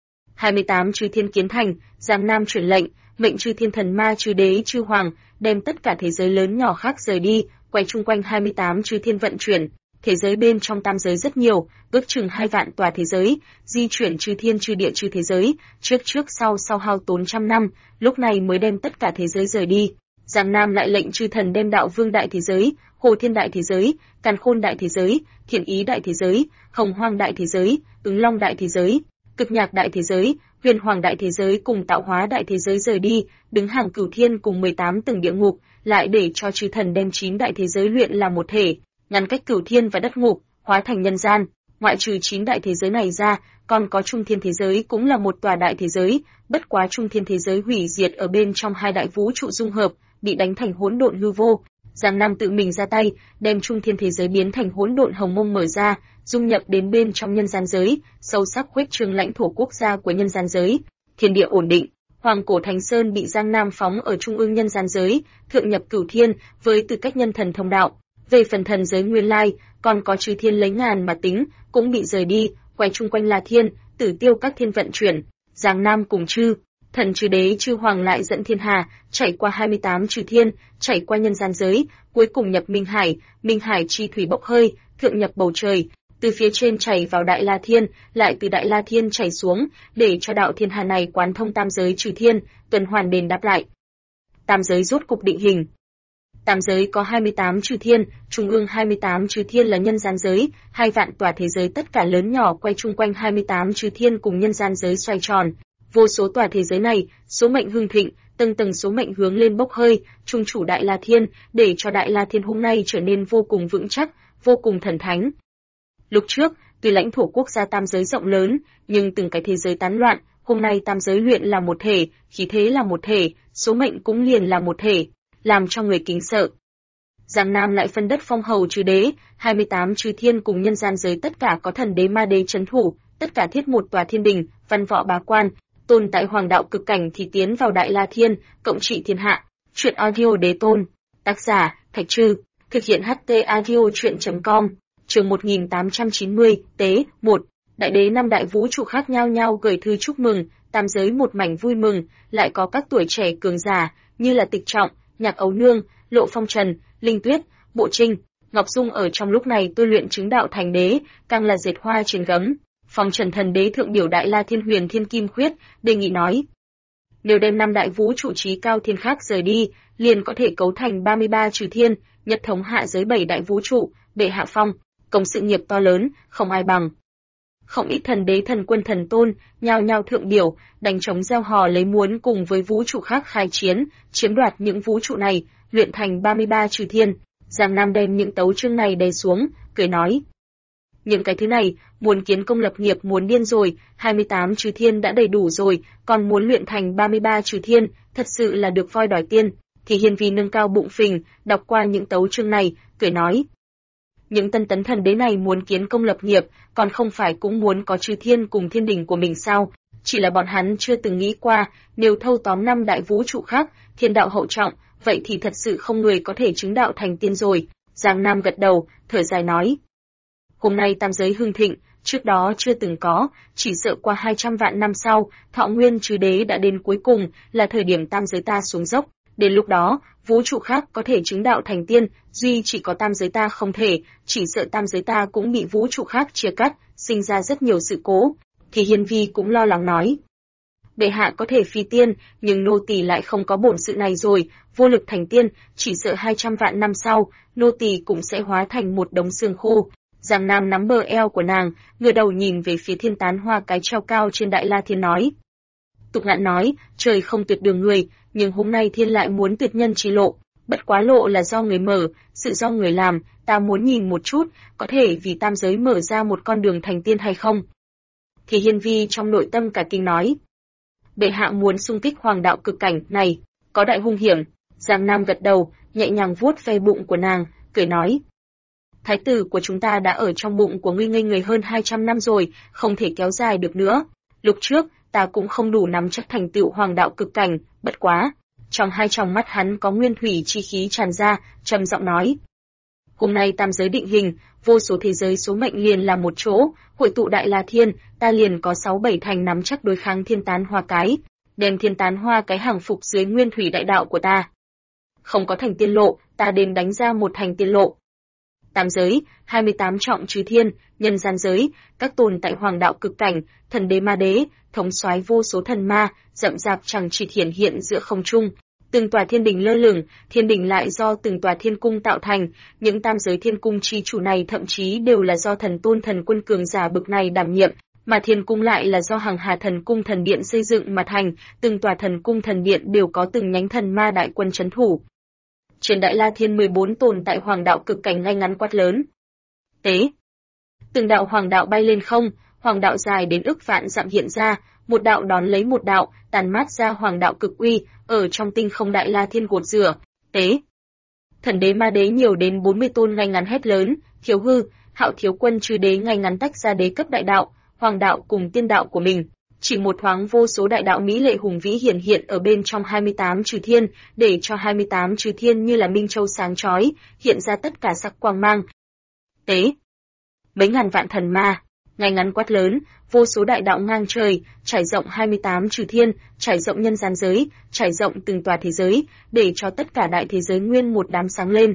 Speaker 1: 28 chư thiên kiến thành, Giang Nam truyền lệnh, mệnh chư thiên thần ma chư đế chư hoàng, đem tất cả thế giới lớn nhỏ khác rời đi, quay chung quanh 28 chư thiên vận chuyển. Thế giới bên trong tam giới rất nhiều, ước chừng 2 vạn tòa thế giới, di chuyển chư thiên chư địa chư thế giới, trước sau hao tốn trăm năm, lúc này mới đem tất cả thế giới rời đi. Giang Nam lại lệnh chư thần đem Đạo Vương đại thế giới, Hồ Thiên đại thế giới, Càn Khôn đại thế giới, Thiện Ý đại thế giới, Hồng Hoang đại thế giới, Ứng Long đại thế giới, Cực Nhạc đại thế giới, Huyền Hoàng đại thế giới cùng Tạo Hóa đại thế giới rời đi, đứng hàng Cửu Thiên cùng 18 tầng địa ngục, lại để cho chư thần đem 9 đại thế giới luyện làm một thể, ngăn cách Cửu Thiên và đất ngục, hóa thành nhân gian. Ngoại trừ 9 đại thế giới này ra, còn có Trung Thiên thế giới cũng là một tòa đại thế giới, bất quá Trung Thiên thế giới hủy diệt ở bên trong 2 đại vũ trụ dung hợp, bị đánh thành hỗn độn hư vô. Giang Nam tự mình ra tay, đem Trung Thiên thế giới biến thành hỗn độn hồng mông mở ra, dung nhập đến bên trong nhân gian giới, sâu sắc khuếch trương lãnh thổ quốc gia của nhân gian giới. Thiên địa ổn định, Hoàng Cổ Thánh Sơn bị Giang Nam phóng ở trung ương nhân gian giới, thượng nhập Cửu Thiên với tư cách nhân thần thông đạo. Về phần thần giới nguyên lai, còn có chư thiên lấy ngàn mà tính, cũng bị rời đi, quay chung quanh La Thiên, Tử Tiêu các thiên vận chuyển. Giang Nam cùng chư thần chư đế chư hoàng lại dẫn thiên hà, chạy qua 28 chư thiên, chạy qua nhân gian giới, cuối cùng nhập Minh Hải chi thủy bốc hơi, thượng nhập bầu trời, từ phía trên chảy vào Đại La Thiên, lại từ Đại La Thiên chảy xuống, để cho đạo thiên hà này quán thông tam giới trừ thiên, tuần hoàn đền đáp lại. Tam giới rốt cục định hình. Tam giới có 28 chư thiên, trung ương 28 chư thiên là nhân gian giới, 2 vạn tòa thế giới tất cả lớn nhỏ quay chung quanh 28 chư thiên cùng nhân gian giới xoay tròn. Vô số tòa thế giới này, số mệnh hưng thịnh, tầng tầng số mệnh hướng lên bốc hơi, trung chủ Đại La Thiên, để cho Đại La Thiên hôm nay trở nên vô cùng vững chắc, vô cùng thần thánh. Lúc trước, tuy lãnh thổ quốc gia tam giới rộng lớn, nhưng từng cái thế giới tán loạn, hôm nay tam giới luyện là một thể, khí thế là một thể, số mệnh cũng liền là một thể, làm cho người kính sợ. Giang Nam lại phân đất phong hầu chư đế, 28 chư thiên cùng nhân gian giới tất cả có thần đế ma đế trấn thủ, tất cả thiết một tòa thiên đình, văn võ bá quan, tồn tại hoàng đạo cực cảnh thì tiến vào Đại La Thiên, cộng trị thiên hạ. Chuyện audio đế tôn, tác giả Thạch Trư, thực hiện HT audio truyện.com. Chương 1890, tế 1. Đại đế 5 đại vũ trụ khác nhau gửi thư chúc mừng, tam giới một mảnh vui mừng, lại có các tuổi trẻ cường giả như là Tịch Trọng, Nhạc Ấu Nương, Lộ Phong Trần, Linh Tuyết, Bộ Trinh, Ngọc Dung ở trong lúc này tu luyện chứng đạo thành đế, càng là dệt hoa trên gấm. Phong Trần thần đế thượng biểu Đại La Thiên Huyền Thiên Kim Khuyết, đề nghị nói: nếu đem 5 đại vũ trụ trí cao thiên khác rời đi, liền có thể cấu thành 33 trừ thiên, nhất thống hạ giới 7 đại vũ trụ, bệ hạ phong, công sự nghiệp to lớn, không ai bằng. Không ít thần đế thần quân thần tôn, nhao nhao thượng biểu, đánh trống reo hò lấy muốn cùng với vũ trụ khác khai chiến, chiếm đoạt những vũ trụ này, luyện thành 33 trừ thiên. Giang Nam đem những tấu chương này đè xuống, cười nói: những cái thứ này, muốn kiến công lập nghiệp muốn điên rồi, 28 trừ thiên đã đầy đủ rồi, còn muốn luyện thành 33 trừ thiên, thật sự là được voi đòi tiên. Thì Hiên Vi nâng cao bụng phình, đọc qua những tấu chương này, cười nói: những tân tấn thần đế này muốn kiến công lập nghiệp, còn không phải cũng muốn có trừ thiên cùng thiên đình của mình sao? Chỉ là bọn hắn chưa từng nghĩ qua, nếu thâu tóm 5 đại vũ trụ khác, thiên đạo hậu trọng, vậy thì thật sự không người có thể chứng đạo thành tiên rồi. Giang Nam gật đầu, thở dài nói: hôm nay tam giới hưng thịnh, trước đó chưa từng có, chỉ sợ qua 200 vạn năm sau, thọ nguyên trừ đế đã đến cuối cùng, là thời điểm tam giới ta xuống dốc. Đến lúc đó, vũ trụ khác có thể chứng đạo thành tiên, duy chỉ có tam giới ta không thể, chỉ sợ tam giới ta cũng bị vũ trụ khác chia cắt, sinh ra rất nhiều sự cố. Thì Hiên Vi cũng lo lắng nói: Bệ hạ có thể phi tiên, nhưng nô tỳ lại không có bổn sự này rồi, vô lực thành tiên, chỉ sợ 200 vạn năm sau, nô tỳ cũng sẽ hóa thành một đống xương khô. Giang Nam nắm bờ eo của nàng, ngửa đầu nhìn về phía thiên tán hoa cái treo cao trên Đại La Thiên nói. Tục ngạn nói, trời không tuyệt đường người, nhưng hôm nay thiên lại muốn tuyệt nhân chi lộ. Bất quá lộ là do người mở, sự do người làm, ta muốn nhìn một chút, có thể vì tam giới mở ra một con đường thành tiên hay không? Thì Hiên Vi trong nội tâm cả kinh nói. Bệ hạ muốn xung kích hoàng đạo cực cảnh này, có đại hung hiểm. Giang Nam gật đầu, nhẹ nhàng vuốt ve bụng của nàng, cười nói. Thái tử của chúng ta đã ở trong bụng của ngươi ngây người hơn 200 năm rồi, không thể kéo dài được nữa. Lúc trước, ta cũng không đủ nắm chắc thành tựu hoàng đạo cực cảnh, bất quá. Trong hai tròng mắt hắn có nguyên thủy chi khí tràn ra, trầm giọng nói. Hôm nay tam giới định hình, vô số thế giới số mệnh liền là một chỗ, hội tụ Đại La Thiên, ta liền có 6-7 thành nắm chắc đối kháng thiên tán hoa cái, đem thiên tán hoa cái hàng phục dưới nguyên thủy đại đạo của ta. Không có thành tiên lộ, ta đến đánh ra một thành tiên lộ. Tam giới, 28 trọng trừ thiên, nhân gian giới, các tồn tại hoàng đạo cực cảnh, thần đế ma đế, thống soái vô số thần ma, rậm rạp chẳng chỉ hiển hiện giữa không trung. Từng tòa thiên đình lơ lửng, thiên đình lại do từng tòa thiên cung tạo thành, những tam giới thiên cung chi chủ này thậm chí đều là do thần tôn thần quân cường giả bực này đảm nhiệm, mà thiên cung lại là do Hằng Hà thần cung thần điện xây dựng mà thành, từng tòa thần cung thần điện đều có từng nhánh thần ma đại quân trấn thủ. Trên Đại La Thiên 14 tồn tại hoàng đạo cực cảnh ngay ngắn quát lớn. Tế! Từng đạo hoàng đạo bay lên không, hoàng đạo dài đến ức vạn dặm hiện ra, một đạo đón lấy một đạo, tàn mát ra hoàng đạo cực uy, ở trong tinh không Đại La Thiên gột rửa. Tế! Thần đế ma đế nhiều đến 40 tôn ngay ngắn hét lớn, Thiếu Hư, Hạo Thiếu Quân Trừ Đế ngay ngắn tách ra đế cấp đại đạo, hoàng đạo cùng tiên đạo của mình. Chỉ một thoáng vô số đại đạo mỹ lệ hùng vĩ hiển hiện ở bên trong 28 trừ thiên, để cho 28 trừ thiên như là minh châu sáng chói, hiện ra tất cả sắc quang mang. Tế! Mấy ngàn vạn thần ma, ngay ngắn quát lớn, vô số đại đạo ngang trời, trải rộng 28 trừ thiên, trải rộng nhân gian giới, trải rộng từng tòa thế giới, để cho tất cả đại thế giới nguyên một đám sáng lên.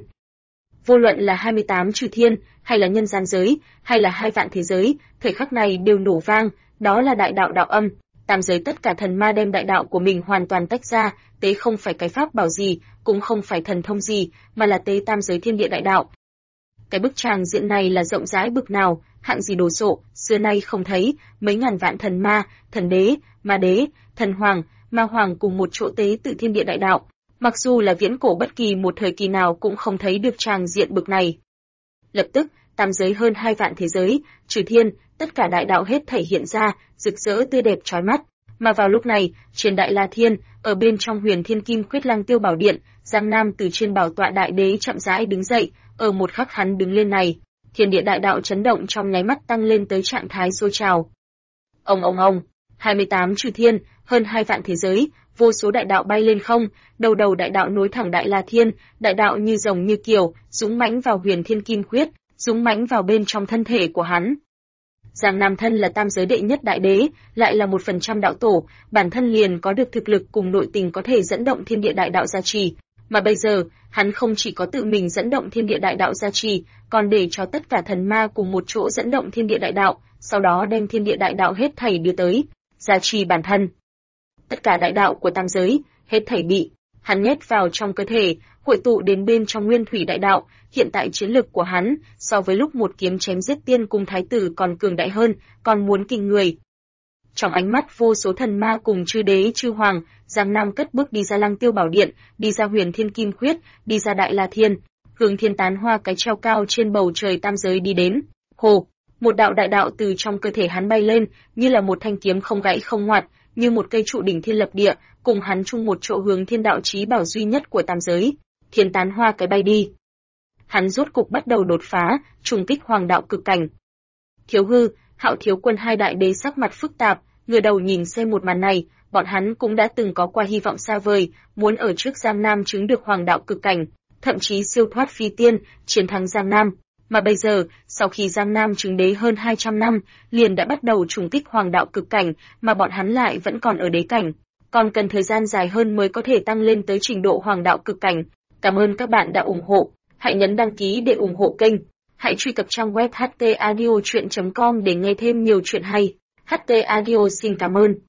Speaker 1: Vô luận là 28 trừ thiên, hay là nhân gian giới, hay là 2 vạn thế giới, thời khắc này đều nổ vang, đó là đại đạo đạo âm, tam giới tất cả thần ma đem đại đạo của mình hoàn toàn tách ra, tế không phải cái pháp bảo gì, cũng không phải thần thông gì, mà là tế tam giới thiên địa đại đạo. Cái bức tràng diện này là rộng rãi bực nào, hạng gì đồ sộ, xưa nay không thấy, mấy ngàn vạn thần ma, thần đế, ma đế, thần hoàng, ma hoàng cùng một chỗ tế tự thiên địa đại đạo. Mặc dù là viễn cổ bất kỳ một thời kỳ nào cũng không thấy được tràng diện bực này. Lập tức, tam giới hơn 2 vạn thế giới, trừ thiên, tất cả đại đạo hết thảy hiện ra, rực rỡ tươi đẹp chói mắt. Mà vào lúc này, trên Đại La Thiên, ở bên trong Huyền Thiên Kim Quyết Lăng Tiêu Bảo Điện, Giang Nam từ trên bảo tọa đại đế chậm rãi đứng dậy, ở một khắc hắn đứng lên này, thiên địa đại đạo chấn động trong nháy mắt tăng lên tới trạng thái sôi trào. Ông, 28 trừ thiên, hơn 2 vạn thế giới, vô số đại đạo bay lên không, đầu đầu đại đạo nối thẳng Đại La Thiên, đại đạo như rồng như kiều, dũng mãnh vào Huyền Thiên Kim Quyết, dũng mãnh vào bên trong thân thể của hắn. Giang Nam thân là tam giới đệ nhất đại đế, lại là 1% đạo tổ, bản thân liền có được thực lực cùng nội tình có thể dẫn động thiên địa đại đạo gia trì, mà bây giờ, hắn không chỉ có tự mình dẫn động thiên địa đại đạo gia trì, còn để cho tất cả thần ma cùng một chỗ dẫn động thiên địa đại đạo, sau đó đem thiên địa đại đạo hết thảy đưa tới, gia trì bản thân. Tất cả đại đạo của tam giới, hết thảy bị hắn nhét vào trong cơ thể, hội tụ đến bên trong nguyên thủy đại đạo, hiện tại chiến lực của hắn, so với lúc một kiếm chém giết tiên cung thái tử còn cường đại hơn, còn muốn kinh người. Trong ánh mắt vô số thần ma cùng chư đế chư hoàng, Giang Nam cất bước đi ra Lăng Tiêu Bảo Điện, đi ra Huyền Thiên Kim Quyết, đi ra Đại La Thiên, hướng thiên tán hoa cái treo cao trên bầu trời tam giới đi đến. Hồ, một đạo đại đạo từ trong cơ thể hắn bay lên, như là một thanh kiếm không gãy không ngoặt, như một cây trụ đỉnh thiên lập địa, cùng hắn chung một chỗ hướng thiên đạo chí bảo duy nhất của tam giới. Thiên tán hoa cái bay đi. Hắn rốt cục bắt đầu đột phá, trùng kích hoàng đạo cực cảnh. Thiếu Hư, Hạo Thiếu Quân hai đại đế sắc mặt phức tạp, ngửa đầu nhìn xem một màn này, bọn hắn cũng đã từng có qua hy vọng xa vời, muốn ở trước Giang Nam chứng được hoàng đạo cực cảnh, thậm chí siêu thoát phi tiên, chiến thắng Giang Nam. Mà bây giờ, sau khi Giang Nam chứng đế hơn 200 năm, liền đã bắt đầu trùng kích hoàng đạo cực cảnh, mà bọn hắn lại vẫn còn ở đế cảnh, còn cần thời gian dài hơn mới có thể tăng lên tới trình độ hoàng đạo cực cảnh. Cảm ơn các bạn đã ủng hộ, hãy nhấn đăng ký để ủng hộ kênh, hãy truy cập trang web htaudio.com để nghe thêm nhiều chuyện hay. HT Audio xin cảm ơn.